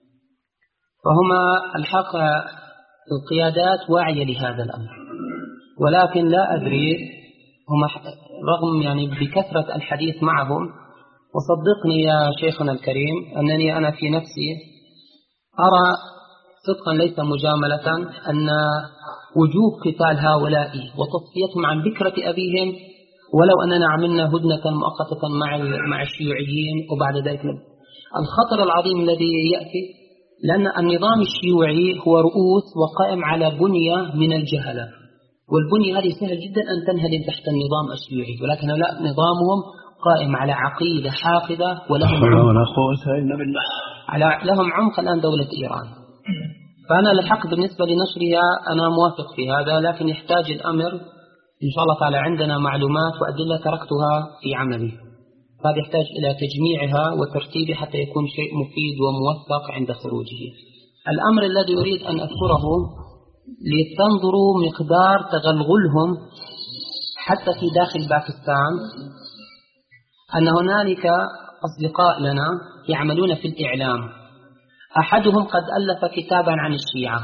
فهما الحق القيادات واعية لهذا الأمر، ولكن لا أدري هم رغم يعني بكثرة الحديث معهم، وصدقني يا شيخنا الكريم أنني أنا في نفسي أرى صدقا ليس مجاملة أن وجوب قتال هؤلاء وتصفيتهم عن بكرة أبيهم، ولو أننا عملنا هدنة مؤقتة مع مع الشيوعيين وبعد ذلك الخطر العظيم الذي يأتي، لأن النظام الشيوعي هو رؤوس وقائم على بنية من الجهلة، والبنية هذه سهل جدا أن تنهدم تحت النظام الشيوعي، ولكن لا، نظامهم قائم على عقيدة حافظة ولهم على لهم عمق الآن دولة إيران. فأنا الحق بالنسبة لنشرها أنا موافق في هذا، لكن يحتاج الأمر إن شاء الله تعالى عندنا معلومات وأدلة تركتها في عملي، هذا يحتاج إلى تجميعها وترتيبها حتى يكون شيء مفيد وموثق عند خروجه. الأمر الذي أريد أن أذكره لتنظروا مقدار تغلغلهم حتى في داخل باكستان، أن هنالك أصدقاء لنا يعملون في الإعلام، أحدهم قد ألف كتابا عن الشيعة،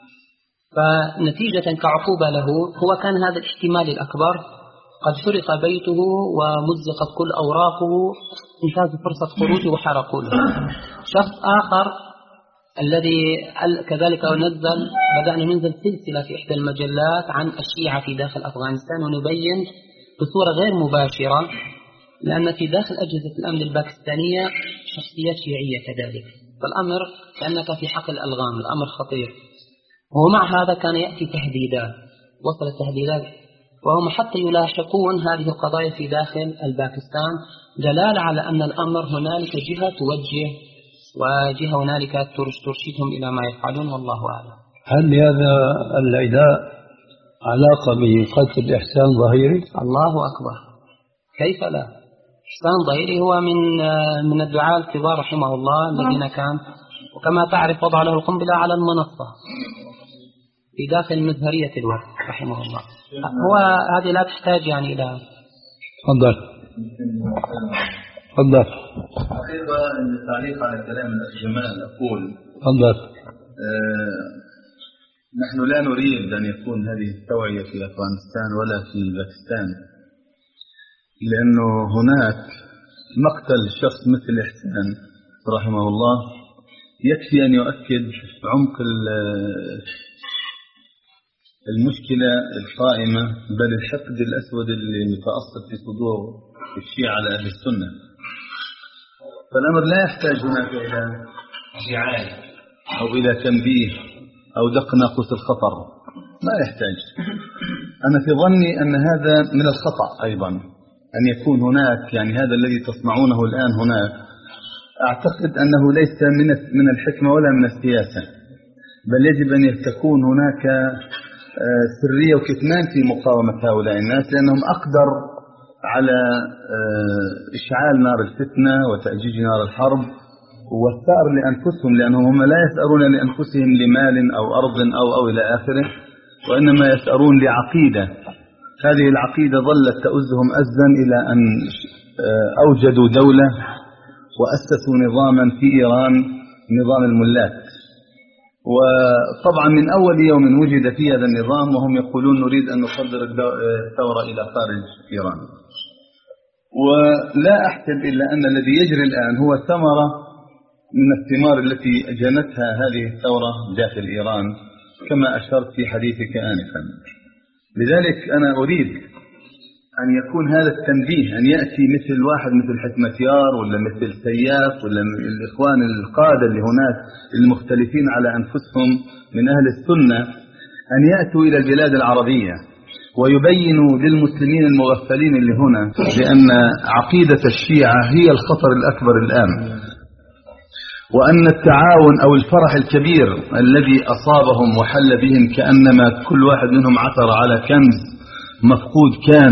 فنتيجة كعقوبة له هو كان هذا الاحتمال الأكبر قد سرق بيته ومزقت كل أوراقه، انتهزوا فرصة خروجه وحرقوا له. شخص آخر الذي كذلك نزل بدأنا ننزل سلسلة في إحدى المجلات عن الشيعة في داخل أفغانستان، ونبين بصورة غير مباشرة، لأن في داخل أجهزة الأمن الباكستانية شخصيات شيعية كذلك، فالأمر كأنك في حقل الألغام، الأمر خطير. ومع هذا كان يأتي تهديدات، وصلت تهديدات، وهم حتى يلاحقون هذه القضايا في داخل الباكستان، دلالة على أن الأمر هنالك جهة توجه وجهة هنالك ترشدهم إلى ما يفعلون، والله أعلم. هل لهذا العداء علاقة بقتل إحسان ظهيري؟ الله أكبر، كيف لا؟ إحسان ظهيري هو من من الدعاة الكبار رحمه الله الذين كان، وكما تعرف وضع له القنبلة على المنصة في داخل مزهرية الوقت رحمه الله. هو هذه لا تحتاج يعني إلى. تفضل تفضل. حقيقة التعليق على كلام الجمال أقول تفضل. آه نحن لا نريد أن يكون هذه التوعية في أفغانستان ولا في باكستان، لأنه هناك مقتل شخص مثل إحسان رحمه الله يكفي أن يؤكد عمق المشكلة القائمة، بل الحقد الأسود اللي متأصل في صدور الشيعة على أهل السنة. فالأمر لا يحتاج هناك إلى إعلان أو إلى تنبيه أو دق ناقوس الخطر، ما يحتاج. أنا في ظني أن هذا من الخطأ أيضا أن يكون هناك، يعني هذا الذي تصنعونه الآن هناك أعتقد أنه ليس من من الحكمة ولا من السياسة، بل يجب أن تكون هناك سرية وكتمان في مقاومة هؤلاء الناس، لأنهم أقدر على إشعال نار الفتنة وتأجيج نار الحرب والثأر لأنفسهم، لأنهم هم لا يثأرون لأنفسهم لمال أو أرض أو أو إلى آخره، وإنما يثأرون لعقيدة. هذه العقيدة ظلت تؤزهم أزا إلى أن أوجدوا دولة وأسسوا نظاما في إيران، نظام الملات. وطبعا من أول يوم وجد في هذا النظام وهم يقولون نريد أن نصدر الثورة إلى خارج إيران. ولا أحسب إلا أن الذي يجري الآن هو ثمرة من الثمار التي جنتها هذه الثورة داخل إيران كما أشرت في حديثك آنفا. لذلك أنا أريد أن يكون هذا التنبيه، أن يأتي مثل واحد مثل حكمتيار ولا مثل سياف ولا الإخوان القادة اللي هناك المختلفين على أنفسهم من أهل السنة، أن يأتوا إلى البلاد العربية ويبينوا للمسلمين المغفلين اللي هنا بأن عقيدة الشيعة هي الخطر الأكبر الآن، وأن التعاون أو الفرح الكبير الذي أصابهم وحل بهم كأنما كل واحد منهم عثر على كنز مفقود كان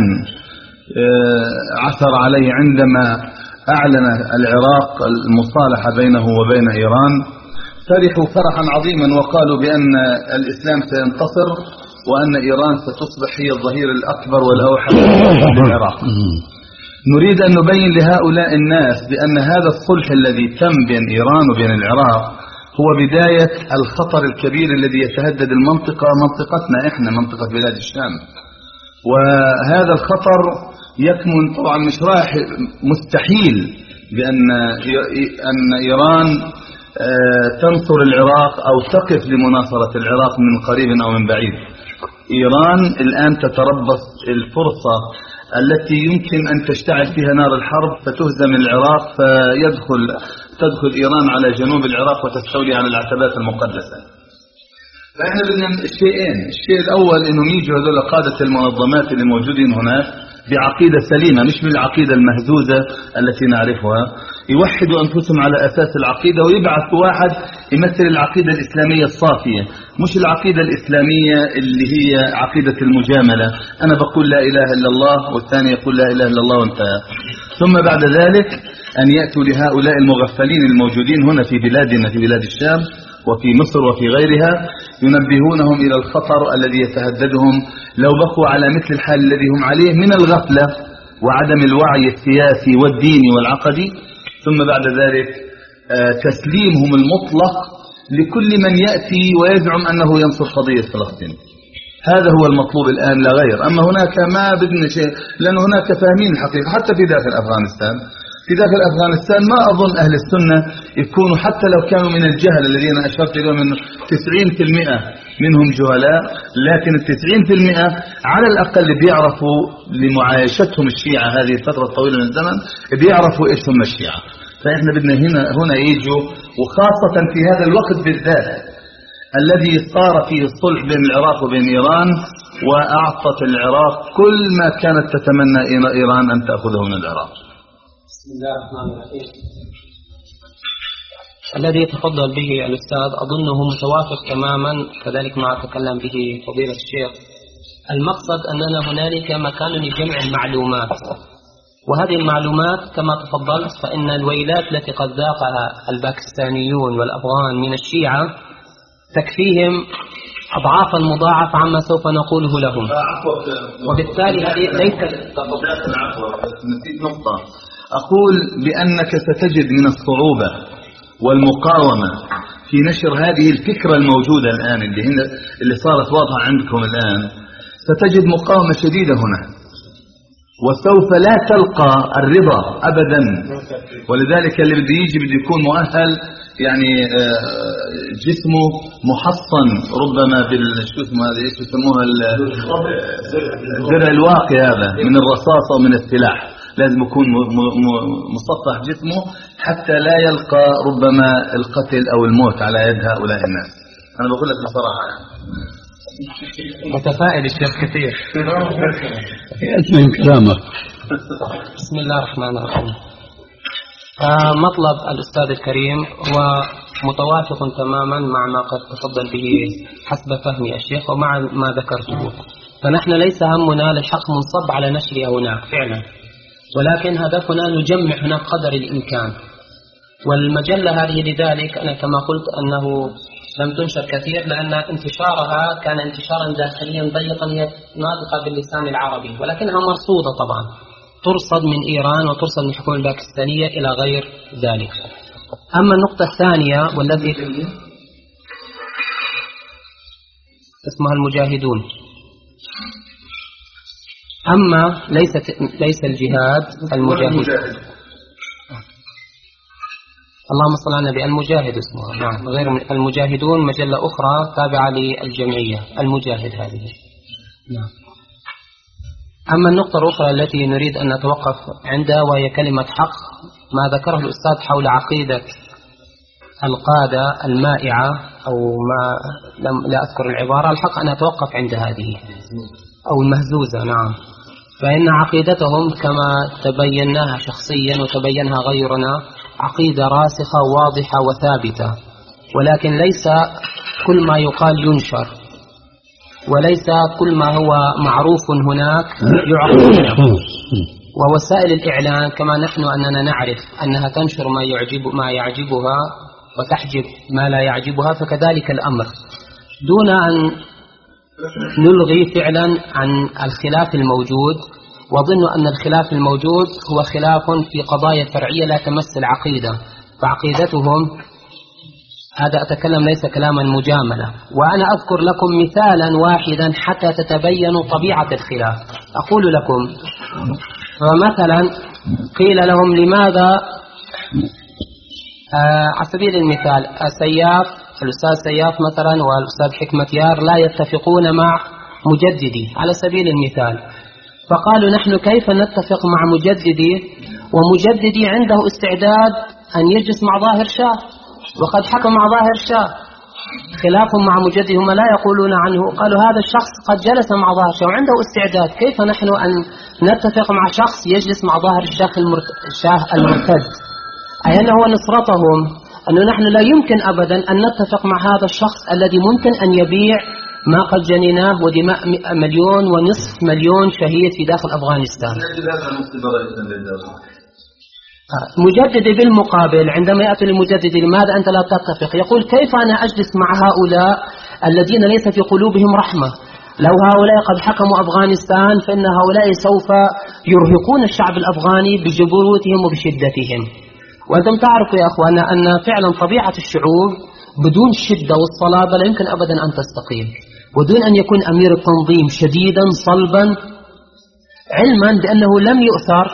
عثر عليه عندما أعلن العراق المصالحة بينه وبين إيران، فرحوا فرحا عظيما وقالوا بأن الإسلام سينتصر وأن إيران ستصبح هي الظهير الأكبر والأوحد للعراق. نريد أن نبين لهؤلاء الناس بأن هذا الصلح الذي تم بين إيران وبين العراق هو بداية الخطر الكبير الذي يتهدد المنطقة، منطقتنا إحنا، منطقة بلاد الشام. وهذا الخطر يكمن طبعا مش راح مستحيل بأن أن إيران تنصر العراق أو تقف لمناصرة العراق من قريب أو من بعيد. إيران الآن تتربص الفرصة التي يمكن أن تشتعل فيها نار الحرب فتهزم العراق فيدخل تدخل إيران على جنوب العراق وتستولي على العتبات المقدسة. فإحنا بدنا الشيئين، الشيء الأول إنهم يجوا هذول قادة المنظمات اللي موجودين هناك بعقيدة سليمة مش بالعقيدة المهزوزة التي نعرفها، يوحدوا أنفسهم على أساس العقيدة ويبعثوا واحد يمثل العقيدة الإسلامية الصافية مش العقيدة الإسلامية اللي هي عقيدة المجاملة، أنا بقول لا إله إلا الله والثاني يقول لا إله إلا الله وانتهى. ثم بعد ذلك أن يأتوا لهؤلاء المغفلين الموجودين هنا في بلادنا في بلاد الشام وفي مصر وفي غيرها ينبهونهم إلى الخطر الذي يتهددهم لو بقوا على مثل الحال الذي هم عليه من الغفلة وعدم الوعي السياسي والديني والعقدي. ثم بعد ذلك تسليمهم المطلق لكل من يأتي ويزعم أنه ينصر قضية فلسطين. هذا هو المطلوب الآن لا غير. أما هناك ما بدنا شيء لأن هناك فاهمين الحقيقة حتى في داخل أفغانستان في داخل أفغانستان ما أظن أهل السنة يكونوا حتى لو كانوا من الجهل الذين أشرت إليهم من تسعين بالمئة منهم جهلاء، لكن التسعين بالمئة على الأقل بيعرفوا لمعايشتهم الشيعة هذه الفترة الطويلة من الزمن بيعرفوا إيش هم الشيعة. فإحنا بدنا هنا هنا يجوا وخاصة في هذا الوقت بالذات الذي صار فيه الصلح بين العراق وبين إيران وأعطت العراق كل ما كانت تتمنى إيران أن تأخذه من العراق. بسم الله الرحمن الرحيم. الذي يتفضل به الأستاذ أظنه متوافق تماما كذلك ما تكلم به فضيلة الشيخ. المقصد أننا هنالك مكان لجمع المعلومات، وهذه المعلومات كما تفضلت فإن الويلات التي قد ذاقها الباكستانيون والأفغان من الشيعة تكفيهم أضعافا مضاعفة عما سوف نقوله لهم، وبالتالي هذه ليست نقطة. أقول بأنك ستجد من الصعوبة والمقاومة في نشر هذه الفكرة الموجودة الآن اللي هنا اللي صارت واضحة عندكم الآن، ستجد مقاومة شديدة هنا وسوف لا تلقى الرضا أبدا. ولذلك اللي بده يجي بده يكون مؤهل يعني جسمه محصن ربما بال شو اسمه هذا ايش يسموها الزرع الواقي هذا من الرصاصة ومن السلاح، لازم يكون مصفح جسمه حتى لا يلقى ربما القتل أو الموت على يد هؤلاء الناس. أنا بقول لك بصراحة متفائل الشيخ كثير. اسمع كلامك. بسم الله الرحمن الرحيم. آه مطلب الأستاذ الكريم هو متوافق تماما مع ما قد تفضل به حسب فهمي الشيخ ومع ما ذكرته. فنحن ليس همنا للحق منصب على نشرها هناك فعلا، ولكن هدفنا نجمع هناك قدر الإمكان. والمجلة هذه لذلك أنا كما قلت أنه لم تنشر كثير لأن انتشارها كان انتشارا داخليا ضيقا ناطقة باللسان العربي، ولكنها مرصودة طبعا ترصد من إيران وترصد من الحكومة الباكستانية إلى غير ذلك. أما النقطة الثانية والتي اسمها المجاهدون، أما ليست ليس الجهاد المجاهد. اللهم صل على النبي. المجاهد اسمها نعم غير المجاهدون مجلة أخرى تابعة للجمعية المجاهد هذه نعم. أما النقطة الأخرى التي نريد أن نتوقف عندها وهي كلمة حق، ما ذكره الأستاذ حول عقيدة القادة المائعة أو ما لم لا أذكر العبارة، الحق أن أتوقف عند هذه أو المهزوزة نعم. فإن عقيدتهم كما تبيناها شخصيا وتبينها غيرنا عقيدة راسخة واضحة وثابتة، ولكن ليس كل ما يقال ينشر وليس كل ما هو معروف هناك يعرف. ووسائل الإعلان كما نحن أننا نعرف أنها تنشر ما يعجب ما يعجبها وتحجب ما لا يعجبها، فكذلك الأمر دون أن نلغي فعلا عن الخلاف الموجود. وظن أن الخلاف الموجود هو خلاف في قضايا فرعية لا تمس العقيدة، فعقيدتهم هذا أتكلم ليس كلاما مجاملة. وأنا أذكر لكم مثالا واحدا حتى تتبينوا طبيعة الخلاف. أقول لكم فمثلا قيل لهم لماذا آه على سبيل المثال سياف، الأستاذ سياف مثلا والأستاذ حكمة يار لا يتفقون مع مجددي على سبيل المثال، فقالوا نحن كيف نتفق مع مجددي ومجددي عنده استعداد أن يجلس مع ظاهر شاه وقد حكم مع ظاهر شاه، خلافهم مع مجددي هم لا يقولون عنه، قالوا هذا الشخص قد جلس مع ظاهر شاه وعنده استعداد، كيف نحن أن نتفق مع شخص يجلس مع ظاهر الشاه المرتد؟ أي أنه نصرتهم أنه نحن لا يمكن أبدا أن نتفق مع هذا الشخص الذي ممكن أن يبيع ما قد جنيناه ودماء مليون ونصف مليون شهيد في داخل أفغانستان. مجددي بالمقابل عندما يأتي لمجددي لماذا أنت لا تتفق؟ يقول كيف أنا أجلس مع هؤلاء الذين ليس في قلوبهم رحمة؟ لو هؤلاء قد حكموا أفغانستان فإن هؤلاء سوف يرهقون الشعب الأفغاني بجبروتهم وبشدتهم. وأنتم تعرفوا يا أخوانا أن فعلا طبيعة الشعوب بدون الشدة والصلابة لا يمكن أبدا أن تستقيم، ودون أن يكون أمير التنظيم شديدا صلبا علما بأنه لم يؤثر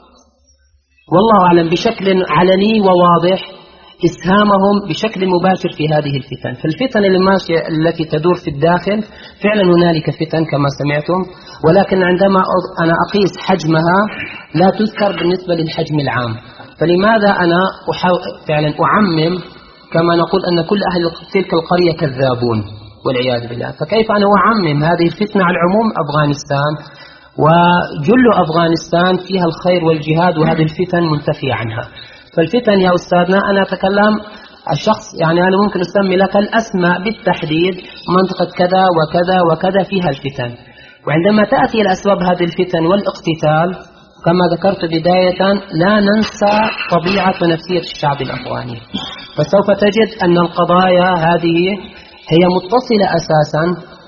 والله أعلم بشكل علني وواضح إسهامهم بشكل مباشر في هذه الفتن. فالفتن التي تدور في الداخل فعلا هنالك فتن كما سمعتم، ولكن عندما أنا أقيس حجمها لا تذكر بالنسبة للحجم العام. فلماذا أنا فعلا أعمم كما نقول أن كل أهل تلك القرية كذابون والعياذ بالله؟ فكيف أنا أعمم هذه الفتنة على العموم أفغانستان وجل أفغانستان فيها الخير والجهاد وهذه الفتن منتفية عنها. فالفتن يا أستاذنا أنا أتكلم الشخص يعني أنا ممكن أسمي لك الأسماء بالتحديد، منطقة كذا وكذا وكذا فيها الفتن، وعندما تأتي إلى أسباب هذه الفتن والاقتتال كما ذكرت بداية لا ننسى طبيعة ونفسية الشعب الأفغاني، فسوف تجد أن القضايا هذه هي متصلة أساسا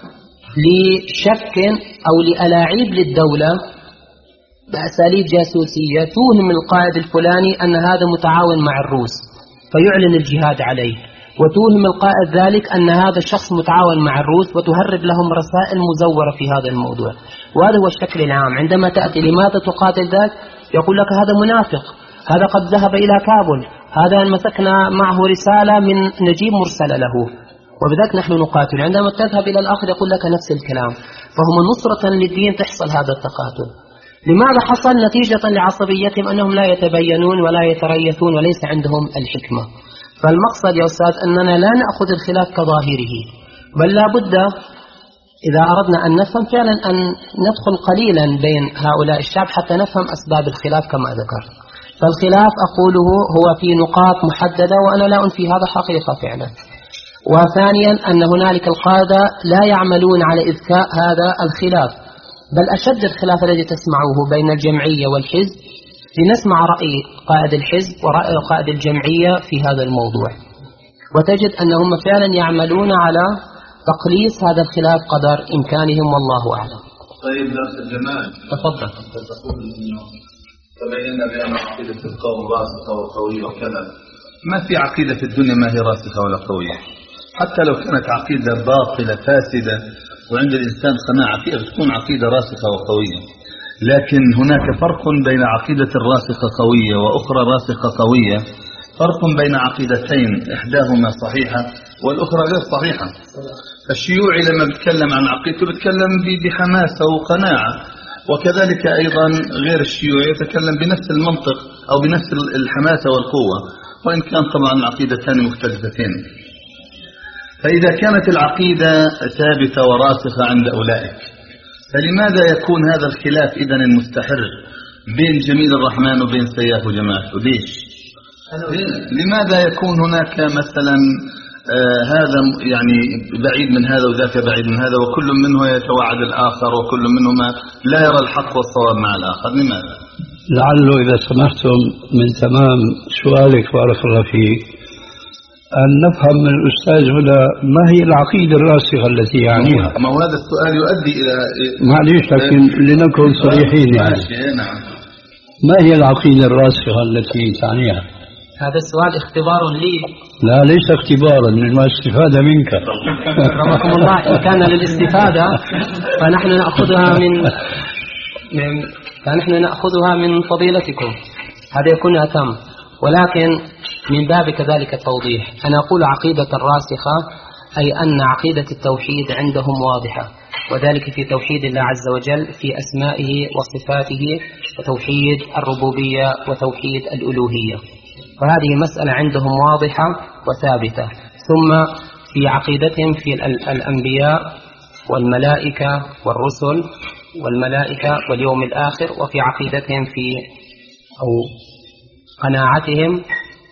لشك أو لألاعيب للدولة بأساليب جاسوسية توهم القائد الفلاني أن هذا متعاون مع الروس فيعلن الجهاد عليه، وتوهم القائد ذلك أن هذا الشخص متعاون مع الروس وتهرب لهم رسائل مزورة في هذا الموضوع. وهذا هو الشكل العام. عندما تأتي لماذا تقاتل ذاك يقول لك هذا منافق، هذا قد ذهب إلى كابل، هذا مسكنا معه رسالة من نجيب مرسلة له وبذلك نحن نقاتل. عندما تذهب إلى الآخر يقول لك نفس الكلام. فهم نصرة للدين تحصل هذا التقاتل. لماذا حصل؟ نتيجة لعصبيتهم أنهم لا يتبينون ولا يتريثون وليس عندهم الحكمة. فالمقصد يا أستاذ أننا لا نأخذ الخلاف كظاهره، بل لا بد إذا أردنا أن نفهم فعلا أن ندخل قليلا بين هؤلاء الشعب حتى نفهم أسباب الخلاف كما ذكرت. فالخلاف أقوله هو في نقاط محددة وأنا لا أنفي هذا حقيقة فعلا. وثانيا أن هنالك القادة لا يعملون على إذكاء هذا الخلاف، بل أشد الخلاف الذي تسمعه بين الجمعية والحزب لنسمع رأي قائد الحزب ورأي قائد الجمعية في هذا الموضوع، وتجد أنهم فعلا يعملون على تقليص هذا الخلاف قدر إمكانهم والله أعلم. طيب درس الجمال تفضل. تقول إنه تبينا بأن عقيدة القوم راسخة وقوية وكذا. ما في عقيدة في الدنيا ما هي راسخة ولا قوية، حتى لو كانت عقيدة باطلة فاسدة وعند الإنسان قناعة فيها بتكون عقيدة راسخة وقوية. لكن هناك فرق بين عقيدة الراسخة قوية وأخرى راسخة قوية، فرق بين عقيدتين إحداهما صحيحة والأخرى غير صحيحة. الشيوعي لما بيتكلم عن عقيدته بيتكلم بحماسة وقناعة، وكذلك أيضا غير الشيوعي يتكلم بنفس المنطق أو بنفس الحماسة والقوة، وإن كان طبعا العقيدتان مختلفتين. فإذا كانت العقيدة ثابتة وراسخة عند أولئك، فلماذا يكون هذا الخلاف إذن المستحر بين جميل الرحمن وبين سياف وجماعته؟ ليش؟ لماذا يكون هناك مثلا آه هذا يعني بعيد من هذا وذاك بعيد من هذا، وكل منه يتوعد الآخر وكل منهما لا يرى الحق والصواب مع الآخر؟ لماذا؟ لعله إذا سمحتم من تمام سؤالك بارك الله فيك أن نفهم من الأستاذ هنا ما هي العقيدة الراسخة التي يعنيها. ما هو هذا السؤال يؤدي إلى معليش، لكن لنكن صريحين يعني. نعم. ما هي العقيدة الراسخة التي تعنيها؟ هذا السؤال اختبار لي. لا ليس اختبارا، لما استفادة منك. رحمكم الله. إن كان للاستفادة فنحن نأخذها من فنحن نأخذها من فضيلتكم، هذا يكون أتم. ولكن من باب كذلك التوضيح أنا أقول عقيدة الراسخة، أي أن عقيدة التوحيد عندهم واضحة، وذلك في توحيد الله عز وجل في أسمائه وصفاته، وتوحيد الربوبية وتوحيد الألوهية، فهذه مسألة عندهم واضحة وثابتة. ثم في عقيدتهم في الأنبياء والملائكة والرسل والملائكة واليوم الآخر، وفي عقيدتهم في أو قناعتهم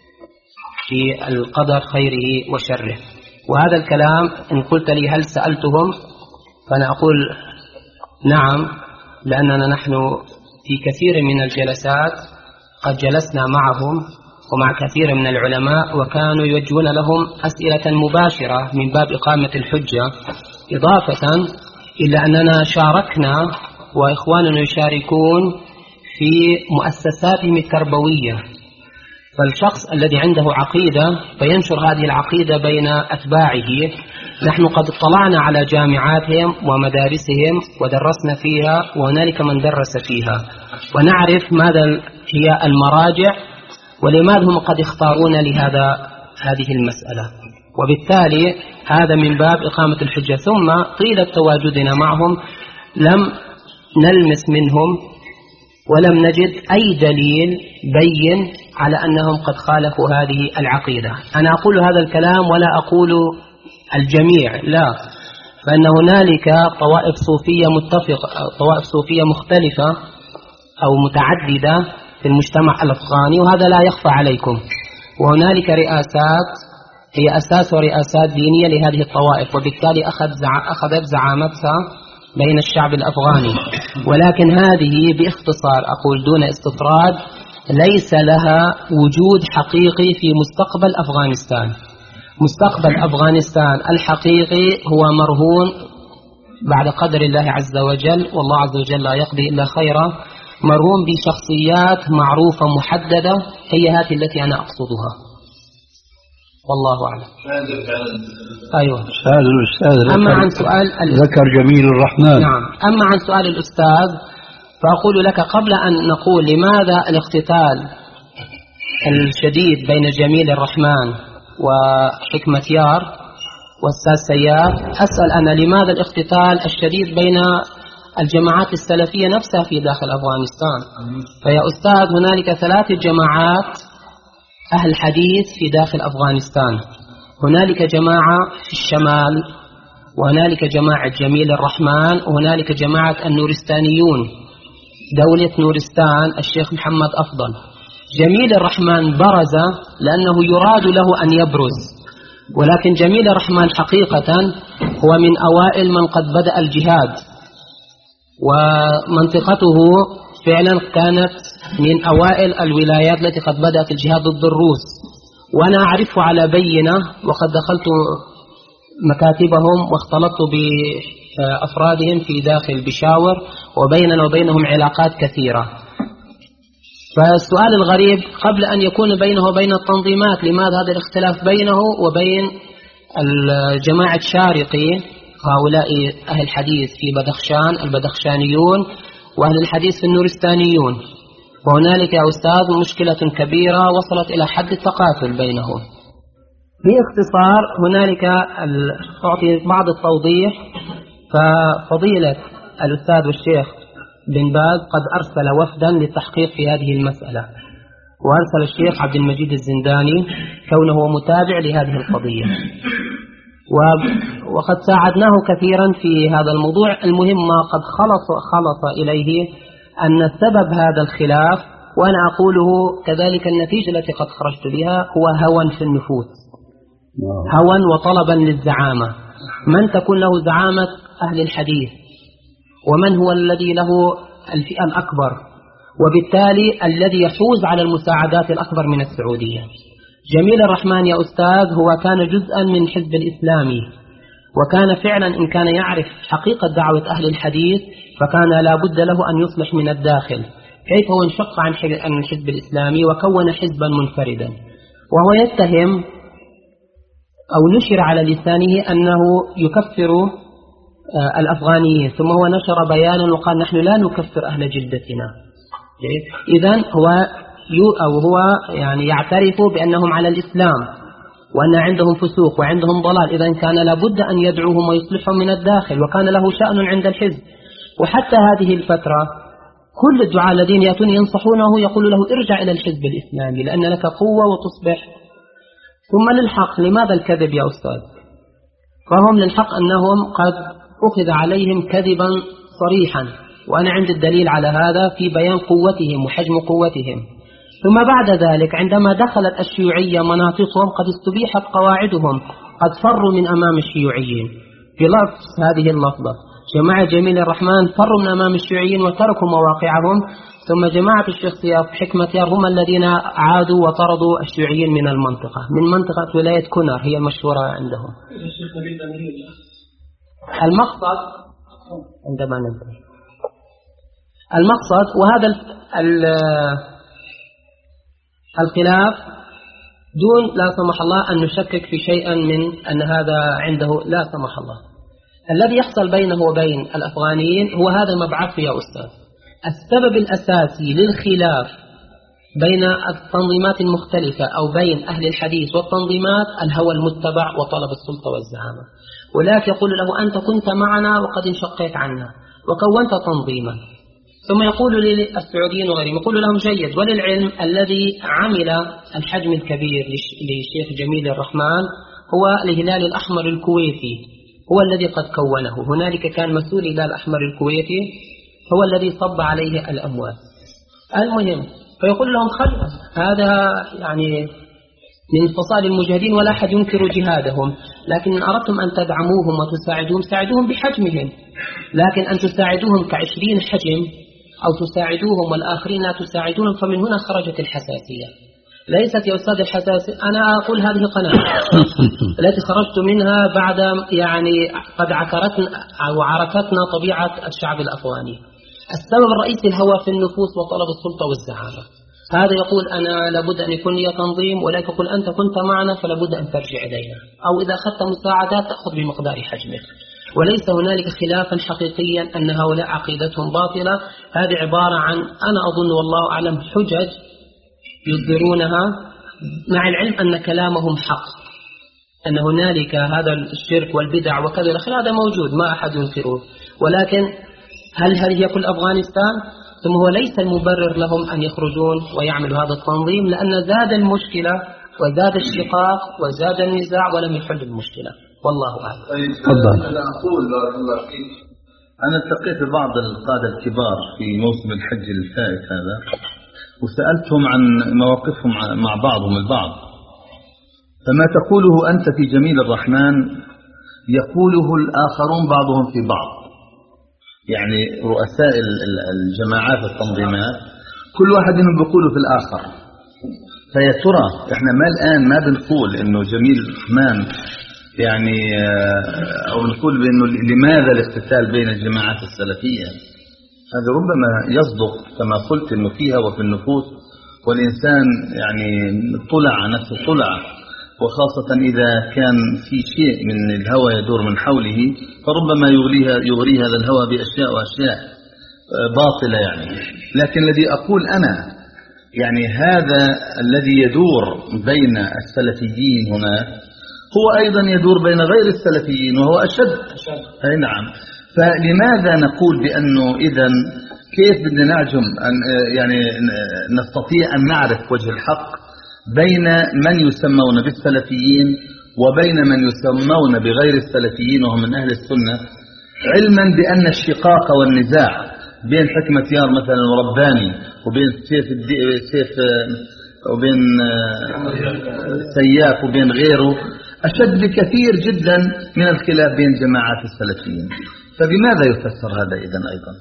في القدر خيره وشره. وهذا الكلام إن قلت لي هل سألتهم فأنا أقول نعم، لأننا نحن في كثير من الجلسات قد جلسنا معهم ومع كثير من العلماء وكانوا يوجهون لهم أسئلة مباشرة من باب إقامة الحجة، إضافة إلى أننا شاركنا وإخواننا يشاركون في مؤسساتهم التربوية. فالشخص الذي عنده عقيدة فينشر هذه العقيدة بين أتباعه. نحن قد اطلعنا على جامعاتهم ومدارسهم ودرسنا فيها، وهنالك من درس فيها، ونعرف ماذا هي المراجع ولماذا هم قد اختارون لهذا هذه المسألة، وبالتالي هذا من باب إقامة الحجة. ثم طيلة تواجدنا معهم لم نلمس منهم ولم نجد أي دليل بين على أنهم قد خالفوا هذه العقيدة. أنا أقول هذا الكلام ولا أقول الجميع، لا، فإن هنالك طوائف صوفية متفقة، طوائف صوفية مختلفة أو متعددة في المجتمع الأفغاني، وهذا لا يخفى عليكم. وهنالك رئاسات هي أساس ورئاسات دينية لهذه الطوائف، وبالتالي أخذت زعامتها بين الشعب الأفغاني. ولكن هذه باختصار أقول دون استطراد ليس لها وجود حقيقي في مستقبل أفغانستان. مستقبل أفغانستان الحقيقي هو مرهون بعد قدر الله عز وجل، والله عز وجل لا يقضي إلا خيرا، مرهون بشخصيات معروفة محددة، هي هذه التي أنا أقصدها، والله أعلم. أيوة. أستاذ الأستاذ أما عن سؤال ذكر جميل الرحمن. نعم. أما عن سؤال الأستاذ فأقول لك قبل أن نقول لماذا الاقتتال الشديد بين جميل الرحمن وحكمة يار والأستاذ سيار، أسأل أنا لماذا الاقتتال الشديد بين الجماعات السلفية نفسها في داخل أفغانستان؟ فيا أستاذ هنالك ثلاث جماعات أهل حديث في داخل أفغانستان، هنالك جماعة في الشمال، وهنالك جماعة جميل الرحمن، وهنالك جماعة النورستانيون دولة نورستان الشيخ محمد أفضل. جميل الرحمن برز لأنه يراد له أن يبرز، ولكن جميل الرحمن حقيقة هو من أوائل من قد بدأ الجهاد، ومنطقته فعلا كانت من أوائل الولايات التي قد بدأت الجهاد ضد الروس، وأنا أعرفه على بينة، وقد دخلت مكاتبهم واختلطت بأفرادهم في داخل بشاور، وبيننا وبينهم علاقات كثيرة. فالسؤال الغريب قبل أن يكون بينه وبين التنظيمات لماذا هذا الاختلاف بينه وبين الجماعة شارقي، هؤلاء أهل الحديث في بدخشان البدخشانيون، وأهل الحديث النورستانيون، وهنالك يا أستاذ مشكلة كبيرة وصلت إلى حد التقاتل بينهم. باختصار هنالك أعطي بعض التوضيح. ففضيلة الأستاذ والشيخ بن باز قد أرسل وفدا للتحقيق في هذه المسألة، وأرسل الشيخ عبد المجيد الزنداني كونه متابع لهذه القضية، وقد ساعدناه كثيرا في هذا الموضوع. المهم ما قد خلص, خلص إليه أن سبب هذا الخلاف، وأنا أقوله كذلك النتيجة التي قد خرجت بها، هو هوى في النفوس، هوى وطلبا للزعامة. من تكون له زعامة أهل الحديث، ومن هو الذي له الفئة الأكبر، وبالتالي الذي يحوز على المساعدات الأكبر من السعودية. جميل الرحمن يا أستاذ هو كان جزءا من حزب الإسلامي، وكان فعلا إن كان يعرف حقيقة دعوة أهل الحديث فكان لا بد له أن يصلح من الداخل، كيف هو انشق عن الحزب الإسلامي وكون حزبا منفردا، وهو يتهم أو نشر على لسانه أنه يكفر الأفغانيين، ثم هو نشر بيانا وقال نحن لا نكفر أهل جدتنا. إذن هو أو هو يعني يعترف بأنهم على الإسلام وأن عندهم فسوق وعندهم ضلال، إذن كان لابد أن يدعوهم ويصلحهم من الداخل، وكان له شأن عند الحزب. وحتى هذه الفترة كل الدعاة الذين يأتون ينصحونه يقول له ارجع إلى الحزب الإسلامي لأن لك قوة وتصبح. ثم للحق، لماذا الكذب يا أستاذ؟ فهم للحق أنهم قد أخذ عليهم كذبا صريحا، وأنا عندي الدليل على هذا في بيان قوتهم وحجم قوتهم. ثم بعد ذلك عندما دخلت الشيوعية مناطقهم قد استبيحت قواعدهم، قد فروا من أمام الشيوعيين في لفظ هذه اللفظة. جماعة جميل الرحمن فروا من أمام الشيوعيين وتركوا مواقعهم، ثم جماعة الشيخ سياف حكمة يار هم الذين عادوا وطردوا الشيوعيين من المنطقة، من منطقة ولاية كونر هي المشهورة عندهم. المقصد عندما ننتهي المقصد وهذا ال الخلاف دون لا سمح الله أن نشكك في شيئا من أن هذا عنده لا سمح الله. الذي يحصل بينه وبين الأفغانيين هو هذا مبعثه يا أستاذ. السبب الأساسي للخلاف بين التنظيمات المختلفة أو بين أهل الحديث والتنظيمات الهوى المتبع وطلب السلطة والزعامة. ولكن يقول له أنت كنت معنا وقد انشقيت عنا وكونت تنظيما، ثم يقول للسعوديين وغيرهم يقول لهم جيد. وللعلم الذي عمل الحجم الكبير للشيخ جميل الرحمن هو الهلال الأحمر الكويتي، هو الذي قد كونه. هنالك كان مسؤول الهلال الأحمر الكويتي هو الذي صب عليه الأموال. المهم فيقول لهم خل هذا يعني من فصائل المجاهدين ولا أحد ينكر جهادهم، لكن إن أردتم أن تدعموهم وتساعدوهم ساعدوهم بحجمهم، لكن أن تساعدوهم كعشرين حجم أو تساعدوهم والآخرين لا تساعدونهم، فمن هنا خرجت الحساسية. ليست يا أستاذ الحساسية، أنا أقول هذه قناة التي خرجت منها بعد يعني قد عكرتنا أو عرفتنا طبيعة الشعب الأفغاني. السبب الرئيسي الهوى في النفوس وطلب السلطة والزعامة. هذا يقول أنا لابد أن يكون لي تنظيم، ولكن يقول أنت كنت معنا فلابد أن ترجع إلينا، أو إذا أخذت مساعدات تأخذ بمقدار حجمك. وليس هنالك خلافا حقيقيا أن هؤلاء عقيدتهم باطلة. هذه عبارة عن أنا أظن والله أعلم حجج يصدرونها، مع العلم أن كلامهم حق، أن هنالك هذا الشرك والبدع وكذا هذا موجود ما أحد ينكره، ولكن هل هذه هي كل أفغانستان؟ ثم هو ليس المبرر لهم أن يخرجون ويعملوا هذا التنظيم، لأن زاد المشكلة وزاد الشقاق وزاد النزاع ولم يحل المشكلة. والله أعلم. طيب أنا أقول بارك الله فيك، أنا التقيت ببعض القادة الكبار في موسم الحج الفائت هذا وسألتهم عن مواقفهم مع بعضهم البعض، فما تقوله أنت في جميل الرحمن يقوله الآخرون بعضهم في بعض. يعني رؤساء الجماعات التنظيمات كل واحد منهم بيقوله في الآخر. فيا ترى احنا ما الآن ما بنقول انه جميل الرحمن يعني او نقول بانه لماذا الاقتتال بين الجماعات السلفية؟ هذا ربما يصدق كما قلت انه فيها وفي النفوس، والإنسان يعني طلع نفسه طلع، وخاصة إذا كان في شيء من الهوى يدور من حوله فربما يغريها يغري هذا الهوى بأشياء وأشياء باطلة يعني. لكن الذي أقول أنا يعني هذا الذي يدور بين السلفيين هنا هو أيضا يدور بين غير السلفيين وهو أشد. أي نعم. فلماذا نقول بأنه إذن كيف بدنا نعجم أن يعني نستطيع أن نعرف وجه الحق بين من يسمون بالسلفيين وبين من يسمون بغير السلفيين وهم من أهل السنة، علما بأن الشقاق والنزاع بين حكمة يار مثلا ورباني وبين سيف سيف وبين سياف وبين غيره أشد بكثير جدا من الخلاف بين جماعات السلفيين. فبماذا يفسر هذا إذن أيضا؟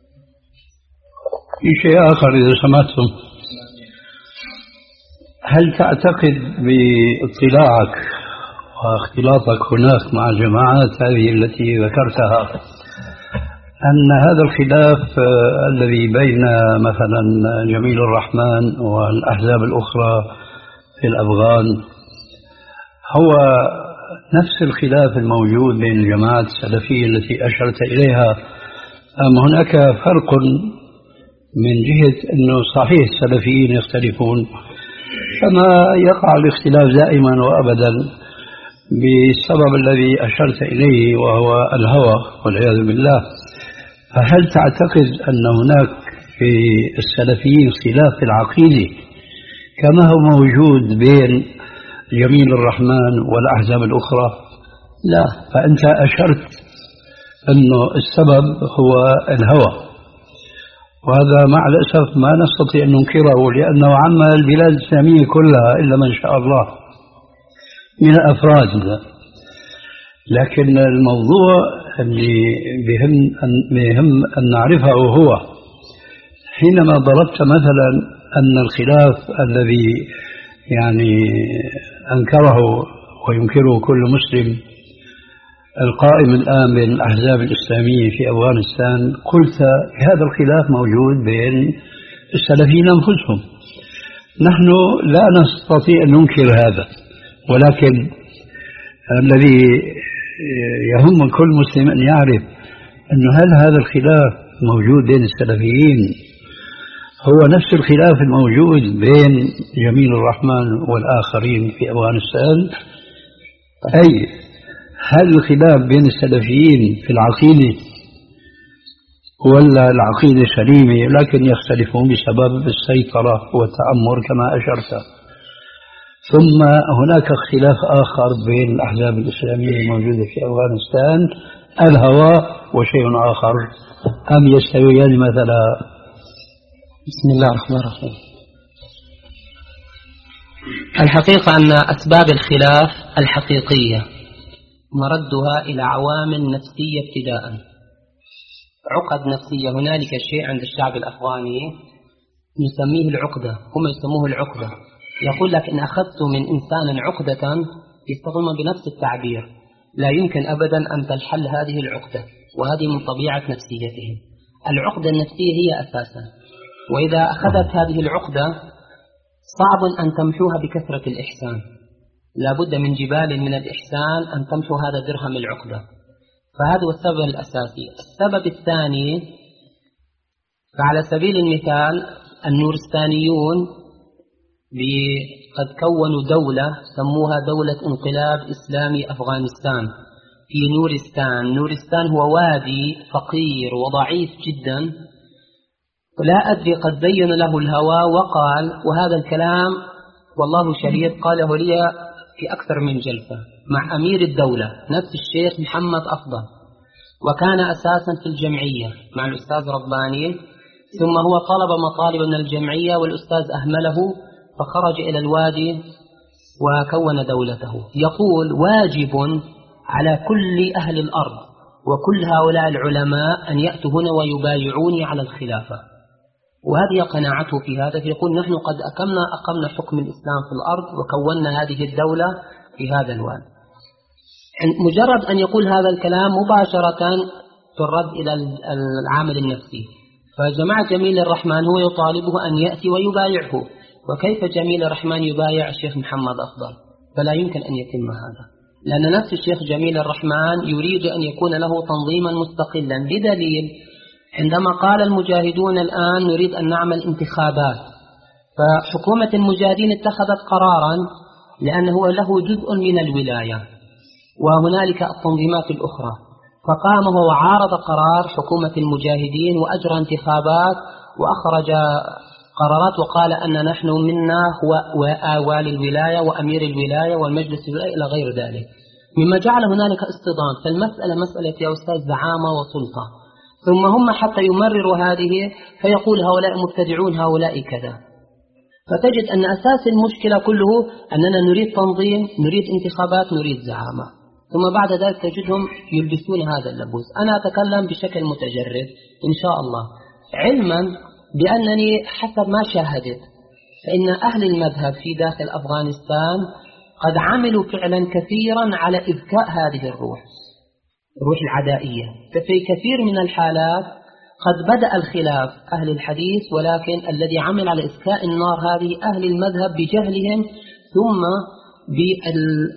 في شيء آخر إذا سمعتم، هل تعتقد باطلاعك واختلاطك هناك مع الجماعات هذه التي ذكرتها أن هذا الخلاف الذي بين مثلا جميل الرحمن والأحزاب الأخرى في الأفغان هو نفس الخلاف الموجود بين الجماعات السلفية التي أشرت إليها، أم هناك فرق من جهة أنه صحيح السلفيين يختلفون، كما يقع الاختلاف دائما وأبدا بالسبب الذي أشرت إليه وهو الهوى والعياذ بالله. فهل تعتقد أن هناك في السلفيين خلاف في العقيدة كما هو موجود بين جميل الرحمن والأحزاب الأخرى؟ لا. فأنت أشرت أنه السبب هو الهوى، وهذا مع الأسف ما نستطيع أن ننكره، لأنه عم البلاد الإسلامية كلها إلا من شاء الله من الأفراد. لكن الموضوع اللي بهم أن, بهم أن نعرفه هو حينما ضربت مثلا أن الخلاف الذي يعني أنكره وينكره كل مسلم القائم الآن بين الأحزاب الإسلامية في أفغانستان، قلت هذا الخلاف موجود بين السلفيين أنفسهم. نحن لا نستطيع أن ننكر هذا، ولكن الذي يهم كل مسلم أن يعرف أنه هل هذا الخلاف موجود بين السلفيين هو نفس الخلاف الموجود بين جميل الرحمن والآخرين في أفغانستان؟ أي هل الخلاف بين السلفيين في العقيدة ولا العقيدة سليمة لكن يختلفون بسبب السيطرة والتأمر كما أشرت؟ ثم هناك خلاف آخر بين الأحزاب الإسلامية الموجودة في أفغانستان، الهوى وشيء آخر، أم يستويان مثلا؟ بسم الله الرحمن الرحيم. الحقيقة أن أسباب الخلاف الحقيقية مردها إلى عوامل نفسية ابتداء، عقد نفسية. هنالك شيء عند الشعب الأفغاني نسميه العقدة، هم يسموه العقدة. يقول لك إن أخذت من إنسان عقدة، يستخدمون بنفس التعبير، لا يمكن أبدا أن تنحل هذه العقدة، وهذه من طبيعة نفسيتهم. العقدة النفسية هي أساسا، وإذا أخذت هذه العقدة صعب أن تمحوها بكثرة الإحسان، لا بد من جبال من الإحسان أن تمحو هذا درهم العقدة. فهذا هو السبب الأساسي. السبب الثاني، فعلى سبيل المثال النورستانيون قد كونوا دولة سموها دولة انقلاب إسلامي أفغانستان في نورستان. نورستان هو وادي فقير وضعيف جدا، لا أدري قد بين له الهوى وقال، وهذا الكلام والله شهيد قاله لي في أكثر من جلسة مع أمير الدولة نفس الشيخ محمد أفضل، وكان أساسا في الجمعية مع الأستاذ رباني، ثم هو طلب مطالب من الجمعية والأستاذ أهمله فخرج إلى الوادي وكون دولته. يقول واجب على كل أهل الأرض وكل هؤلاء العلماء أن يأتوا هنا ويبايعوني على الخلافة، وهذه قناعته في هذا. فيقول نحن قد أقمنا أقمنا حكم الإسلام في الأرض وكونا هذه الدولة في هذا الوادي. مجرد أن يقول هذا الكلام مباشرة ترد إلى العامل النفسي. فجماعة جميل الرحمن هو يطالبه أن يأتي ويبايعه، وكيف جميل الرحمن يبايع الشيخ محمد أفضل؟ فلا يمكن أن يتم هذا، لأن نفس الشيخ جميل الرحمن يريد أن يكون له تنظيما مستقلا، بدليل عندما قال المجاهدون الآن نريد أن نعمل انتخابات، فحكومة المجاهدين اتخذت قرارا لأنه له جزء من الولاية وهنالك التنظيمات الأخرى، فقام هو وعارض قرار حكومة المجاهدين وأجرى انتخابات وأخرج قرارات وقال أن نحن منا هو والي الولاية وأمير الولاية والمجلس الولاية إلى غير ذلك، مما جعل هنالك اصطدام. فالمسألة مسألة يا أستاذ زعامة وسلطة، ثم هم حتى يمرروا هذه فيقول هؤلاء مبتدعون هؤلاء كذا. فتجد أن أساس المشكلة كله أننا نريد تنظيم، نريد انتخابات، نريد زعامة، ثم بعد ذلك تجدهم يلبسون هذا اللبوس. أنا أتكلم بشكل متجرد إن شاء الله، علما بأنني حسب ما شاهدت فإن أهل المذهب في داخل أفغانستان قد عملوا فعلا كثيرا على إذكاء هذه الروح، روح العدائية. ففي كثير من الحالات قد بدأ الخلاف أهل الحديث، ولكن الذي عمل على إذكاء النار هذه أهل المذهب بجهلهم، ثم بال...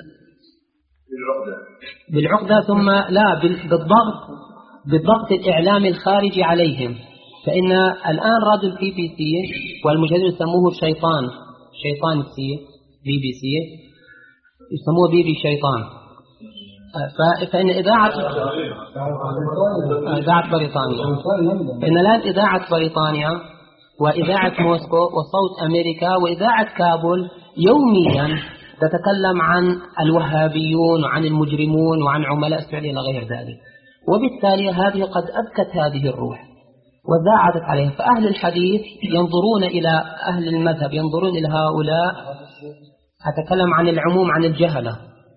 بالعقدة، ثم لا بالضغط بالضغط الإعلامي الخارجي عليهم. فإن الآن رجل بي بي سي والمجاهدون يسموه شيطان، شيطان سي بي بي سي يسموه بي بي شيطان. فإن إذاعة إذاعة بريطانيا، فإن الآن إذاعة بريطانيا وإذاعة موسكو وصوت أمريكا وإذاعة كابول يوميا تتكلم عن الوهابيون وعن المجرمون وعن عملاء السعودية إلى غير ذلك، وبالتالي هذه قد أبكت هذه الروح وزاعدت عليها. فأهل الحديث ينظرون إلى أهل المذهب، ينظرون إلى هؤلاء. أتكلم عن العموم، عن الجهلة.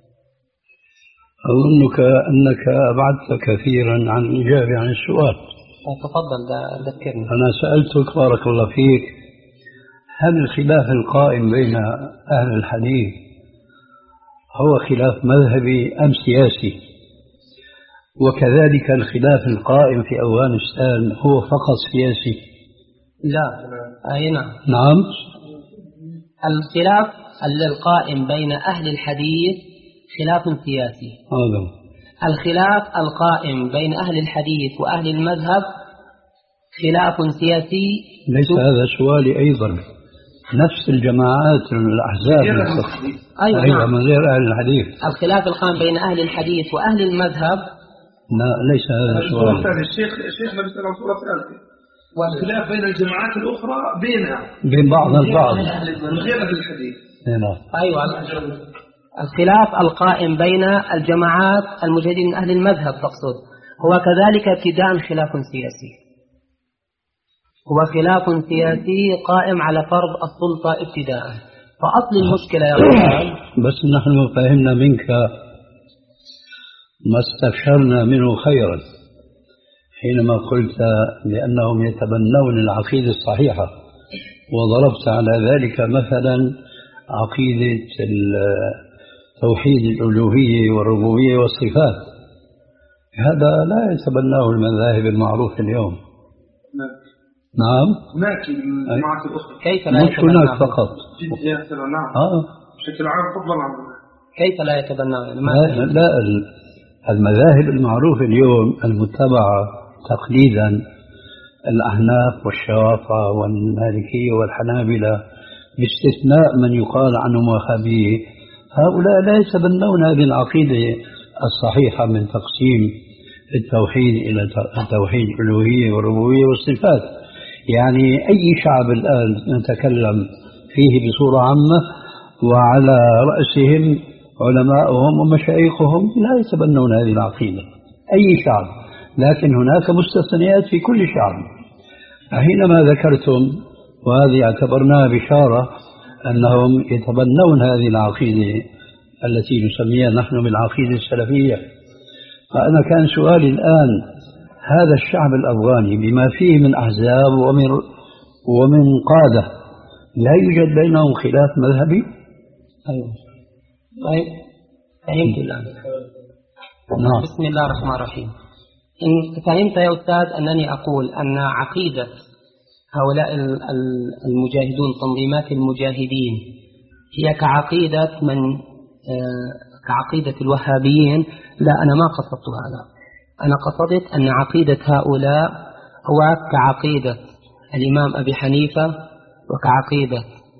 أظنك أنك أبعدت كثيرا عن الإجابة عن السؤال. تفضل ذكرني. أنا سألتك بارك الله فيك، هل الخلاف القائم بين أهل الحديث هو خلاف مذهبي أم سياسي؟ وكذلك الخلاف القائم في أفغانستان هو فقط سياسي؟ لا. أي نعم. نعم. الخلاف القائم بين أهل الحديث خلاف سياسي. هذا. الخلاف القائم بين أهل الحديث وأهل المذهب خلاف سياسي. ليس هذا سؤالي أيضا. نفس الجماعات الأحزاب أيوة, أيوة نعم. من غير أهل الحديث. الخلاف القائم بين أهل الحديث وأهل المذهب لا ليس هذا سؤالي. الشيخ الشيخ ما بيسأل عن صورة ثالثة، والخلاف بين الجماعات الأخرى بينها بين بعض البعض من غير أهل الحديث. أيوة. الخلاف القائم بين الجماعات المجاهدين من أهل المذهب تقصد، هو كذلك ابتداء خلاف سياسي، هو خلاف سياسي قائم على فرض السلطة ابتداء. فأصل المشكلة يا رجال، بس نحن فهمنا منك ما استبشرنا منه خيرا حينما قلت لأنهم يتبنون العقيدة الصحيحة، وضربت على ذلك مثلا عقيدة توحيد الألوهية والربوبية والصفات. هذا لا يتبناه المذاهب المعروفة اليوم. نعم. هناك الجماعات الأخرى كيف لا مش هناك فقط. نعم. آه. بشكل عام فضلا عن كيف لا يتبناه؟ لا, لا المذاهب المعروفة اليوم المتبعة تقليدا الأحناف والشوافعة والمالكية والحنابلة باستثناء من يقال عنهم وهابية، هؤلاء لا يتبنون هذه العقيدة الصحيحة من تقسيم التوحيد إلى توحيد الألوهية والربوبية والصفات. يعني أي شعب الآن نتكلم فيه بصورة عامة وعلى رأسهم علماءهم ومشايخهم لا يتبنون هذه العقيدة، أي شعب. لكن هناك مستثنيات في كل شعب. حينما ذكرتم وهذه اعتبرناها بشارة أنهم يتبنون هذه العقيدة التي نسميها نحن بالعقيدة السلفية، فأنا كان سؤالي الآن هذا الشعب الأفغاني بما فيه من أحزاب ومن, ومن قادة لا يوجد بينهم خلاف مذهبي؟ أيوة. طيب فهمت الآن. نعم. بسم الله الرحمن الرحيم. إن فهمت يا أستاذ أنني أقول أن عقيدة هؤلاء المجاهدون تنظيمات المجاهدين هي كعقيدة من كعقيدة الوهابيين؟ لا، أنا ما قصدت هذا. أنا قصدت أن عقيدة هؤلاء هو كعقيدة الإمام أبي حنيفة وكعقيدة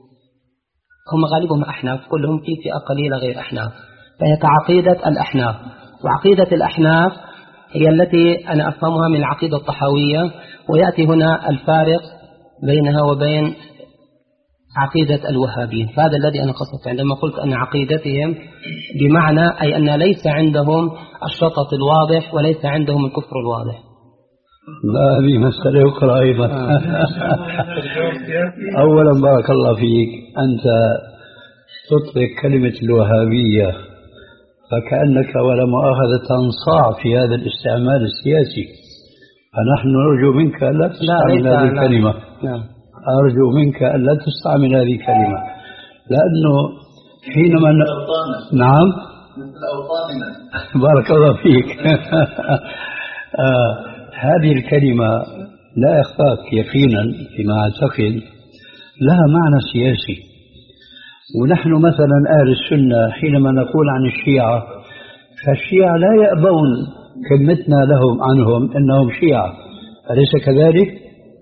هم غالبهم أحناف، كلهم في فئة قليلة غير أحناف، فهي كعقيدة الأحناف. وعقيدة الأحناف هي التي أنا أفهمها من العقيدة الطحاوية، ويأتي هنا الفارق بينها وبين عقيدة الوهابيين. فهذا الذي أنا قصدت عندما قلت أن عقيدتهم بمعنى أي أن ليس عندهم الشطط الواضح وليس عندهم الكفر الواضح. لا، هذه مسألة أخرى أيضا. أولا بارك الله فيك، أنت تطلق كلمة الوهابية فكأنك ولا مؤاخذة تنصاع في هذا الاستعمال السياسي، فنحن نرجو منك ألا تستعمل هذه الكلمة. نعم. أرجو منك ألا تستعمل هذه الكلمة، لأنه حينما ن... نعم مثل أوطاننا. بارك الله فيك. آه هذه الكلمة لا يخفاك يقينا فيما أعتقد لها معنى سياسي. ونحن مثلا أهل السنة حينما نقول عن الشيعة فالشيعة لا يأبون كلمتنا لهم عنهم إنهم شيعة، أليس كذلك؟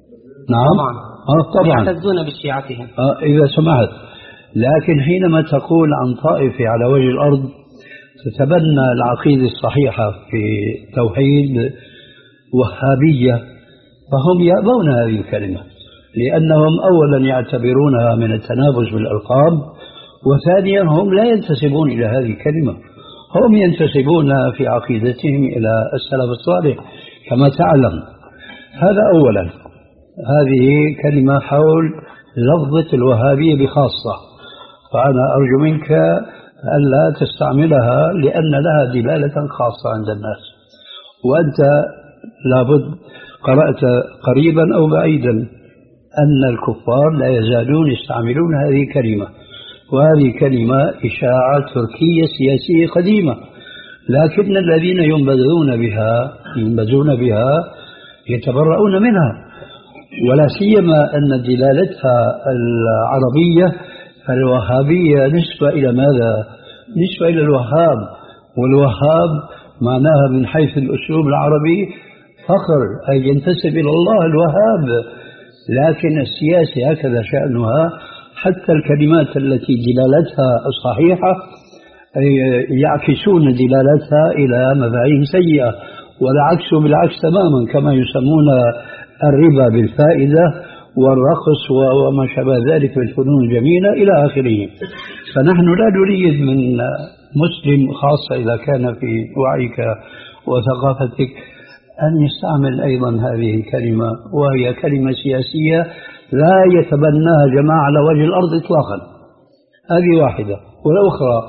نعم طبعا آه طبعا يعتزون بشيعتهم. آه إذا سمحت، لكن حينما تقول عن طائفة على وجه الأرض تتبنى العقيدة الصحيحة في توحيد وهابية، فهم يأبون هذه الكلمة، لأنهم أولا يعتبرونها من التنافس بالألقاب، وثانيا هم لا ينتسبون إلى هذه الكلمة، هم ينتسبون في عقيدتهم إلى السلف الصالح كما تعلم. هذا أولا. هذه كلمة حول لفظة الوهابية بخاصة، فأنا أرجو منك ألا تستعملها لأن لها دلالة خاصة عند الناس، وأنت لابد قرأت قريبا أو بعيدا أن الكفار لا يزالون يستعملون هذه الكلمة، وهذه كلمة إشاعة تركية سياسية قديمة، لكن الذين ينبذون بها ينبذون بها يتبرؤون منها، ولا سيما أن دلالتها العربية الوهابية نسبة إلى ماذا؟ نسبة إلى الوهاب، والوهاب معناها من حيث الأسلوب العربي فخر، أي ينتسب إلى الله الوهاب، لكن السياسة هكذا شأنها. حتى الكلمات التي دلالتها الصحيحة يعكسون دلالتها إلى مفاهيم سيئة، والعكس بالعكس تماما، كما يسمون الربا بالفائدة والرقص وما شابه ذلك من الفنون الجميلة إلى آخره. فنحن لا نريد من مسلم خاصة إذا كان في وعيك وثقافتك أن يستعمل أيضا هذه الكلمة، وهي كلمة سياسية لا يتبناها جماعة على وجه الأرض إطلاقا. هذه واحدة. والأخرى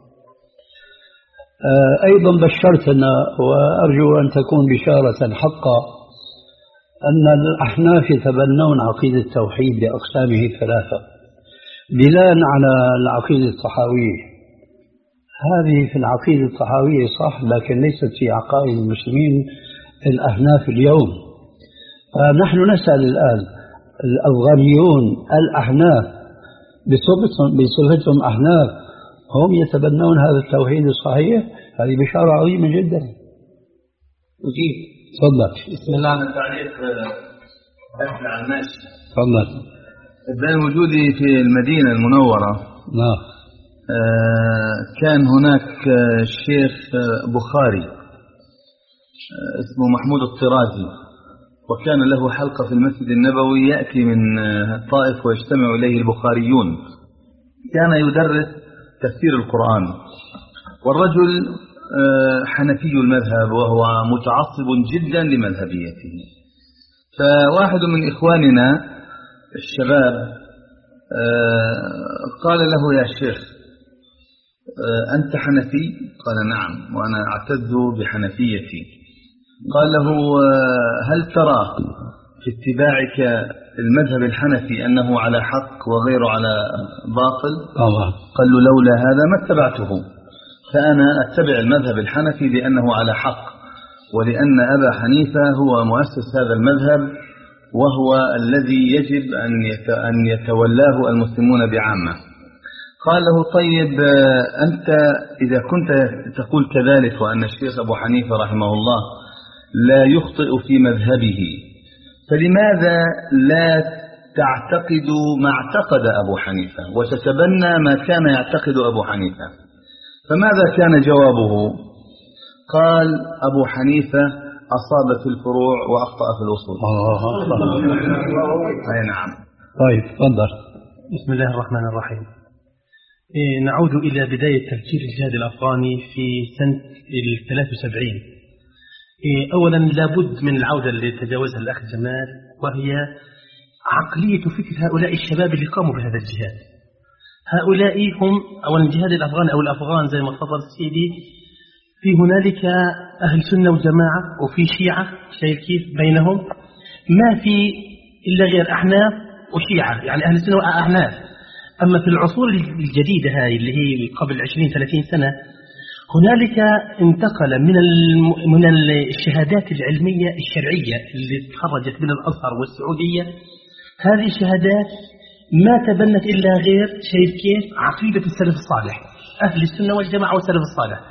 أيضا بشرتنا، وأرجو أن تكون بشارة حقا، أن الأحناف يتبنون عقيدة التوحيد بأقسامه الثلاثة بناء على العقيدة الطحاوية. هذه في العقيدة الطحاوية صح، لكن ليست في عقائد المسلمين الأحناف اليوم. فنحن نسأل الآن الأفغانيون الأحناف بصفتهم أحناف هم يتبنون هذا التوحيد الصحيح؟ هذه بشارة عظيمة جدا. أجيب. تفضل. بسم الله. تعليق أكل على الماشي. تفضل. بين وجودي في المدينة المنورة نعم آه كان هناك الشيخ بخاري آه اسمه محمود الطرازي، وكان له حلقة في المسجد النبوي يأتي من الطائف ويجتمع إليه البخاريون، كان يدرس تفسير القرآن، والرجل حنفي المذهب وهو متعصب جدا لمذهبيته. فواحد من إخواننا الشباب قال له: يا شيخ أنت حنفي؟ قال: نعم، وأنا أعتز بحنفيتي. قال له: هل ترى في اتباعك المذهب الحنفي أنه على حق وغيره على باطل؟ الله. قال له: لولا هذا ما اتبعته، فأنا أتبع المذهب الحنفي لأنه على حق، ولأن أبا حنيفة هو مؤسس هذا المذهب، وهو الذي يجب أن يتولاه المسلمون بعامة. قال له: طيب أنت إذا كنت تقول كذلك وأن الشيخ أبو حنيفة رحمه الله لا يخطئ في مذهبه، فلماذا لا تعتقد ما اعتقد أبو حنيفة وتتبنى ما كان يعتقد أبو حنيفة؟ فماذا كان جوابه؟ قال: أبو حنيفة أصاب في الفروع وأخطأ في الأصول. أي نعم. طيب تفضل. بسم الله الرحمن الرحيم. إيه نعود إلى بداية تفكير الجهاد الأفغاني في سنة الثلاث وسبعين. إيه أولا لابد من العودة اللي تجاوزها الأخ جمال، وهي عقلية فكر هؤلاء الشباب اللي قاموا بهذا الجهاد. هؤلاء هم أولا الجهاد الأفغاني أو الأفغان زي ما تفضل سيدي، في هنالك أهل سنة وجماعة وفي شيعة، شايف كيف بينهم؟ ما في إلا غير أحناف وشيعة، يعني أهل السنة وأحناف. أما في العصور الجديدة هاي اللي هي قبل عشرين ثلاثين سنة، هنالك انتقل من من الشهادات العلمية الشرعية اللي تخرجت من الأزهر والسعودية، هذه الشهادات ما تبنت إلا غير شايف كيف عقيدة السلف الصالح، أهل السنة والجماعة والسلف الصالح.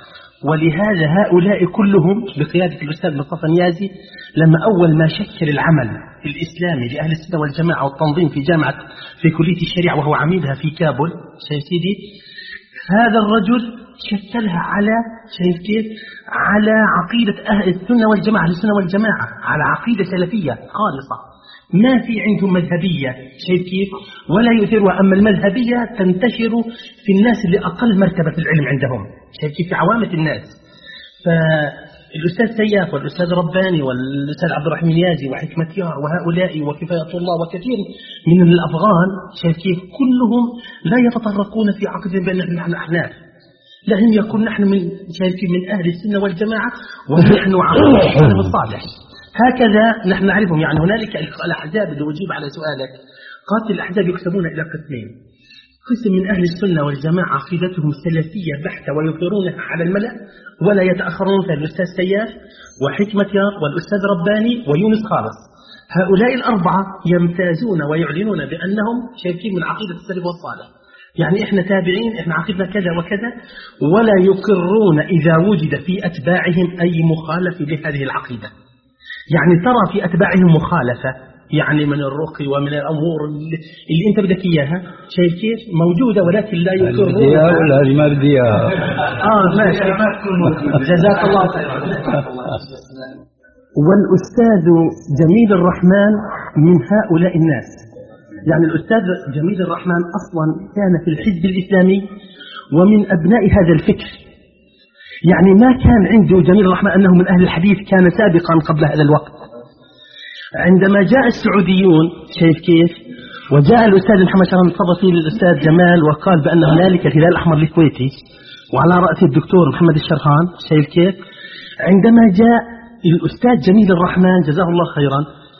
ولهذا هؤلاء كلهم بقيادة الأستاذ مصطفى نيازي لما أول ما شكل العمل الإسلامي لأهل السنة والجماعة والتنظيم في جامعة في كلية الشريعة وهو عميدها في كابول، شايف سيدي، هذا الرجل شكلها على شايف كيف على عقيدة أهل السنة والجماعة، أهل السنة والجماعة على عقيدة سلفية خالصة، ما في عندهم مذهبية، شايف كيف، ولا يؤثرها. أما المذهبية تنتشر في الناس اللي أقل مرتبة في العلم عندهم، شايف كيف، في عوامة الناس. فالأستاذ سياف والأستاذ رباني والأستاذ عبد الرحيم نيازي وحكمة يار وهؤلاء وكفاية الله وكثير من الأفغان، شايف كيف، كلهم لا يتطرقون في عقيدة بأن نحن أحناف، لا هم يقول نحن من شايف من أهل السنة والجماعة ونحن عقيدة السلف الصالح. هكذا نحن نعرفهم. يعني هنالك الأحزاب، اللي أجيب على سؤالك، قاتل الأحزاب يقسمون إلى قسمين: قسم من أهل السنة والجماعة عقيدتهم سلفية بحتة ويظهرونها على الملأ ولا يتأخرون في الأستاذ سياف وحكمة يار والأستاذ رباني ويونس خالص. هؤلاء الأربعة يمتازون ويعلنون بأنهم شايفين من عقيدة السلف والصالح، يعني إحنا تابعين، إحنا عقيدنا كذا وكذا، ولا يقرون إذا وجد في أتباعهم أي مخالف لهذه العقيدة. يعني ترى في أتباعهم مخالفة، يعني من الرقي ومن الأمور اللي, اللي أنت بدك إياها، شايف كيف موجودة، ولكن لا يقرون. بدي إياها ولا هذه ما بدي إياها؟ آه ماشي، جزاك الله خير. والأستاذ جميل الرحمن من هؤلاء الناس. يعني الأستاذ جميل الرحمن أصلا كان في الحزب الإسلامي ومن أبناء هذا الفكر. يعني ما كان عنده جميل الرحمن أنه من أهل الحديث، كان سابقا قبل هذا الوقت. عندما جاء السعوديون، شايف كيف، وجاء الأستاذ محمد شرم الصبفي للأستاذ جمال وقال بأن هنالك الهلال الأحمر الكويتي وعلى رأس الدكتور محمد الشرحان، شايف كيف، عندما جاء الأستاذ جميل الرحمن جزاه الله خيرا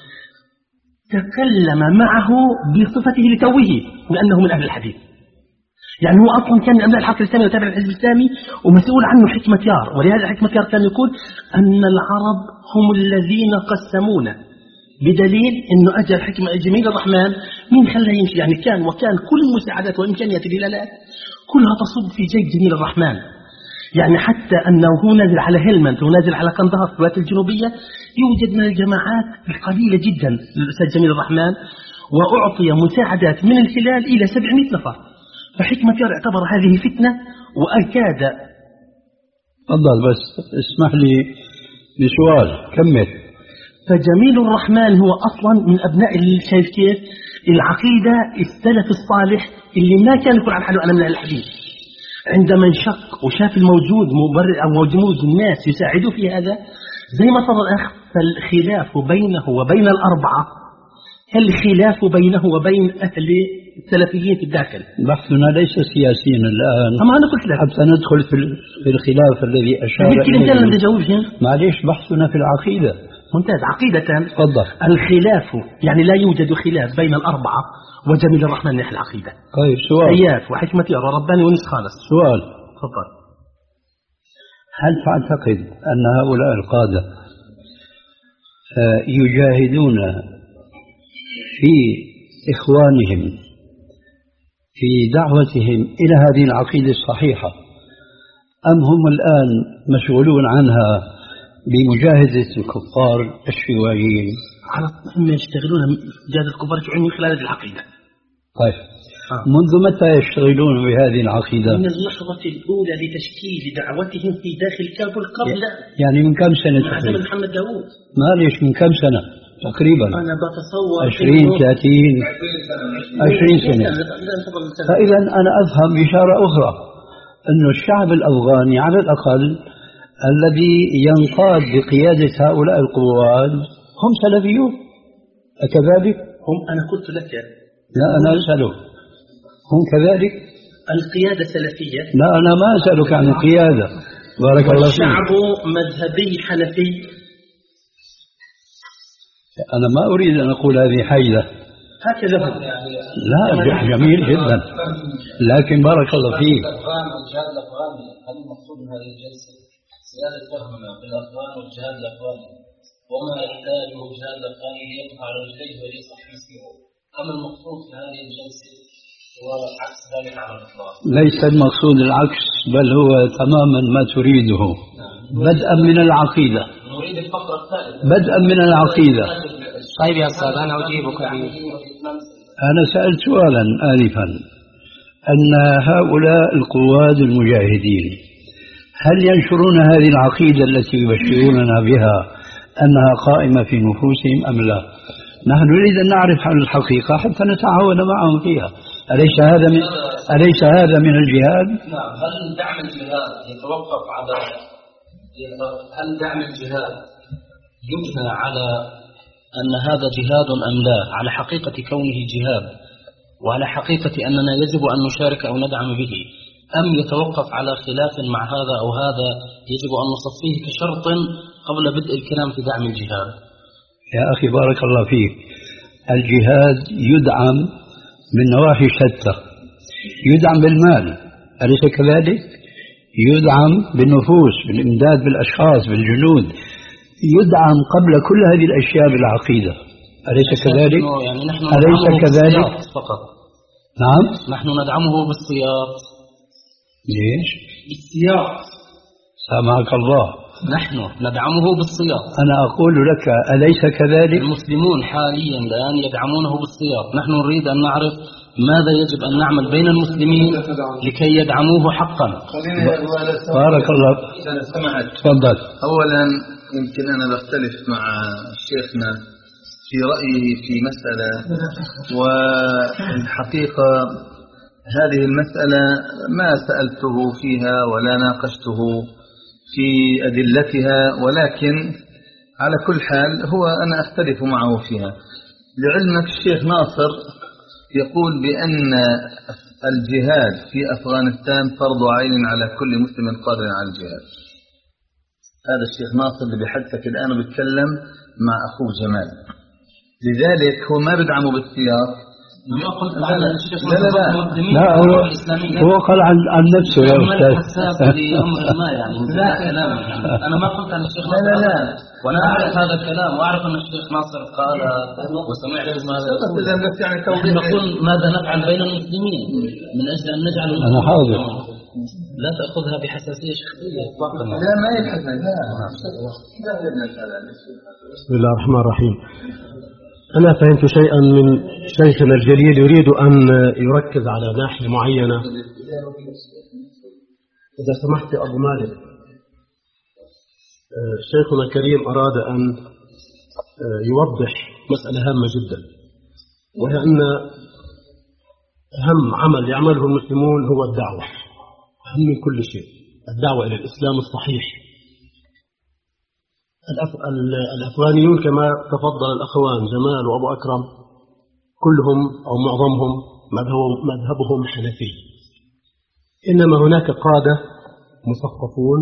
تكلم معه بصفته لتوه بأنه من أهل الحديث. يعني هو أصلا كان من أبناء الحركة الإسلامية وتابع الحزب الإسلامي ومسؤول عنه حكمة يار. ولهذا حكمة يار كان يقول أن العرب هم الذين قسمونا، بدليل أنه أجل حكمة جميل الرحمن من خلاه يمشي. يعني كان وكان كل المساعدات وإمكانيات الهلالات كلها تصب في جيب جميل الرحمن. يعني حتى أنه هو نازل على هلمند ونازل على قندهار في الولايات الجنوبية يوجد من الجماعات القليلة جدا للأستاذ جميل الرحمن، وأعطي مساعدات من الهلال إلى سبعمائة نفر. فحكمة يار اعتبر هذه فتنة وأكاد. تفضل بس اسمح لي بسؤال، كمل. فجميل الرحمن هو أصلا من أبناء شايف كيف العقيدة السلف الصالح اللي ما كان يقول عن حاله أنا من الحديث. عندما انشق وشاف الموجود مبرر أو موجود الناس يساعدوا في هذا، زي ما صار الأخ، فالخلاف بينه وبين الأربعة الخلاف بينه وبين أهل السلفيين في الداخل. بحثنا ليس سياسيا الآن، أما أنا قلت لك حتى ندخل في الخلاف الذي أشار إليه. معليش، بحثنا في العقيدة. ممتاز. عقيدة تفضل. الخلاف يعني لا يوجد خلاف بين الأربعة وجميل الرحمن ناحية العقيدة. طيب سؤال. سياف وحكمة يار ورباني ونس خالص. سؤال. تفضل. هل تعتقد أن هؤلاء القادة يجاهدون في إخوانهم في دعوتهم إلى هذه العقيدة الصحيحة، أم هم الآن مشغولون عنها بمجاهدة الكفار الشيوعيين؟ على هم يشتغلون مجاهدة الكفار الشيوعيين من خلال هذه العقيدة. طيب آه. منذ متى يشتغلون بهذه العقيدة؟ من اللحظة الأولى لتشكيل دعوتهم في داخل كابول قبل يعني من كم سنة تقريبا؟ محمد داوود. معليش، من كم سنة تقريبا؟ أنا بتصور عشرين ثلاثين عشرين سنة. فإذا أنا أفهم إشارة أخرى أن الشعب الأفغاني على الأقل الذي ينقاد بقيادة هؤلاء القوات هم سلفيون، أكذلك؟ هم أنا قلت لك لا، أنا أسألك هم كذلك؟ القيادة سلفية. لا، أنا ما أسألك عن القيادة، بارك الله فيك. الشعب مذهبي حنفي. أنا ما أريد أن أقول هذه حيلة، هكذا. لا، جميل جدا، لكن بارك الله فيك. الجهاد الأفغاني، هل المقصود من هذه الجلسة زيادة فهمنا بالأفغان والجهاد الأفغاني وما يحتاجه الجهاد الأفغاني ليقف على رجليه وليصح مسيره، أم المقصود في هذه الجلسة وعكس ذلك على الإطلاق. ليس المقصود العكس، بل هو تماما ما تريده. بدءا من العقيدة. نريد الفقرة الثالثة. بدءا من العقيدة. طيب يا أستاذ أنا أجيبك. أنا سألت سؤالا آنفا، أن هؤلاء القواد المجاهدين هل ينشرون هذه العقيدة التي يبشروننا بها أنها قائمة في نفوسهم أم لا؟ نحن نريد أن نعرف عن الحقيقة حتى نتعاون معهم فيها. أليس هذا من أليس هذا من الجهاد؟ نعم. هل دعم الجهاد يتوقف على هل دعم الجهاد يبنى على أن هذا جهاد أم لا، على حقيقة كونه جهاد وعلى حقيقة أننا يجب أن نشارك أو ندعم به، أم يتوقف على خلاف مع هذا أو هذا يجب أن نصفيه كشرط قبل بدء الكلام في دعم الجهاد؟ يا أخي بارك الله فيك، الجهاد يدعم من نواحي شتى. يدعم بالمال، أليس كذلك؟ يدعم بالنفوس، بالإمداد بالأشخاص، بالجنود. يدعم قبل كل هذه الأشياء بالعقيدة، أليس كذلك؟ يعني نحن أليس كذلك؟ فقط. نعم. نحن ندعمه بالسياط. ليش؟ بالسياط. سامحك الله. نحن ندعمه بالسياط. أنا أقول لك أليس كذلك؟ المسلمون حاليا الآن يدعمونه بالسياط. نحن نريد أن نعرف ماذا يجب أن نعمل بين المسلمين لكي يدعموه حقا. بارك الله. تفضل. أولا يمكن أنا بختلف مع شيخنا في رأيه في مسألة، والحقيقة هذه المسألة ما سألته فيها ولا ناقشته في أدلتها، ولكن على كل حال هو أنا أختلف معه فيها. لعلمك الشيخ ناصر يقول بأن الجهاد في أفغانستان فرض عين على كل مسلم قادر على الجهاد. هذا الشيخ ناصر اللي بيحدثك الآن وبيتكلم مع أخوه جمال، لذلك هو ما بدعمه بالسياق. ما قلت لا على لا الشيخ لا, لا, لا. لا هو, هو قال عن, عن نفسه يا أستاذ. لأمر ما يعني لا كلام يعني. أنا ما قلت عن الشيخ لا لا لا. وأنا أعرف هذا الكلام وأعرف أن الشيخ ناصر قال وسمعت هذا. نحن نقول ماذا نفعل بين المسلمين من أجل أن نجعل أنا حاضر. لا تأخذها بحساسية شخصية إطلاقا. لا ما يبحث. لا. بسم الله الرحمن الرحيم. أنا فهمت شيئا من شيخنا الجليل يريد أن يركز على ناحية معينة. إذا سمحت أبو مالك، شيخنا الكريم أراد أن يوضح مسألة هامة جدا، وهي أن أهم عمل يعمله المسلمون هو الدعوة، أهم من كل شيء الدعوة إلى الإسلام الصحيح. الأفغانيون كما تفضل الأخوان جمال وأبو أكرم كلهم أو معظمهم مذهبهم حنفي، إنما هناك قادة مثقفون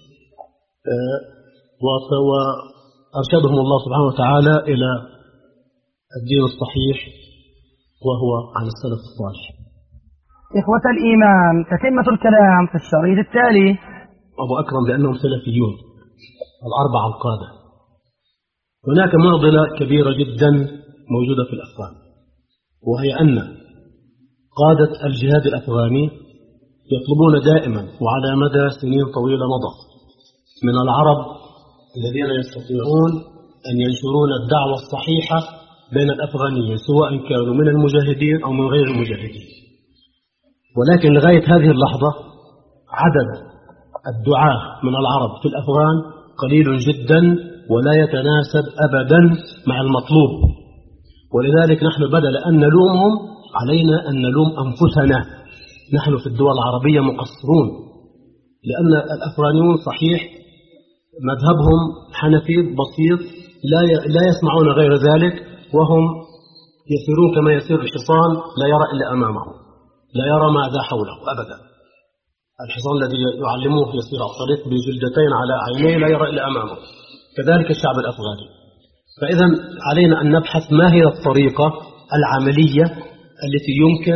وأرشدهم الله سبحانه وتعالى إلى الدين الصحيح وهو عن السلف الصالح. إخوة الإيمان، تتمة الكلام في الشريط التالي. أبو أكرم بأنهم سلفيون الأربعة القادة. هناك معضلة كبيرة جدا موجودة في الأفغان، وهي أن قادة الجهاد الأفغاني يطلبون دائما وعلى مدى سنين طويلة مضت من العرب الذين يستطيعون أن ينشرون الدعوة الصحيحة بين الأفغانيين سواء كانوا من المجاهدين أو من غير المجاهدين، ولكن لغاية هذه اللحظة عدد الدعاة من العرب في الأفغان قليل جدا ولا يتناسب أبدا مع المطلوب. ولذلك نحن بدل أن نلومهم علينا أن نلوم أنفسنا. نحن في الدول العربية مقصرون، لأن الأفغانيون صحيح مذهبهم حنفي بسيط لا يسمعون غير ذلك، وهم يسيرون كما يسير الحصان لا يرى إلا أمامه، لا يرى ماذا حوله أبدا. الحصان الذي يعلموه يسير على الطريق بجلدتين على عينيه لا يرى إلا أمامه، كذلك الشعب الأفغاني. فإذا علينا أن نبحث ما هي الطريقة العملية التي يمكن.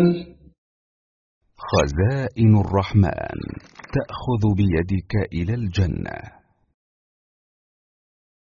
خزائن الرحمن تأخذ بيدك إلى الجنة.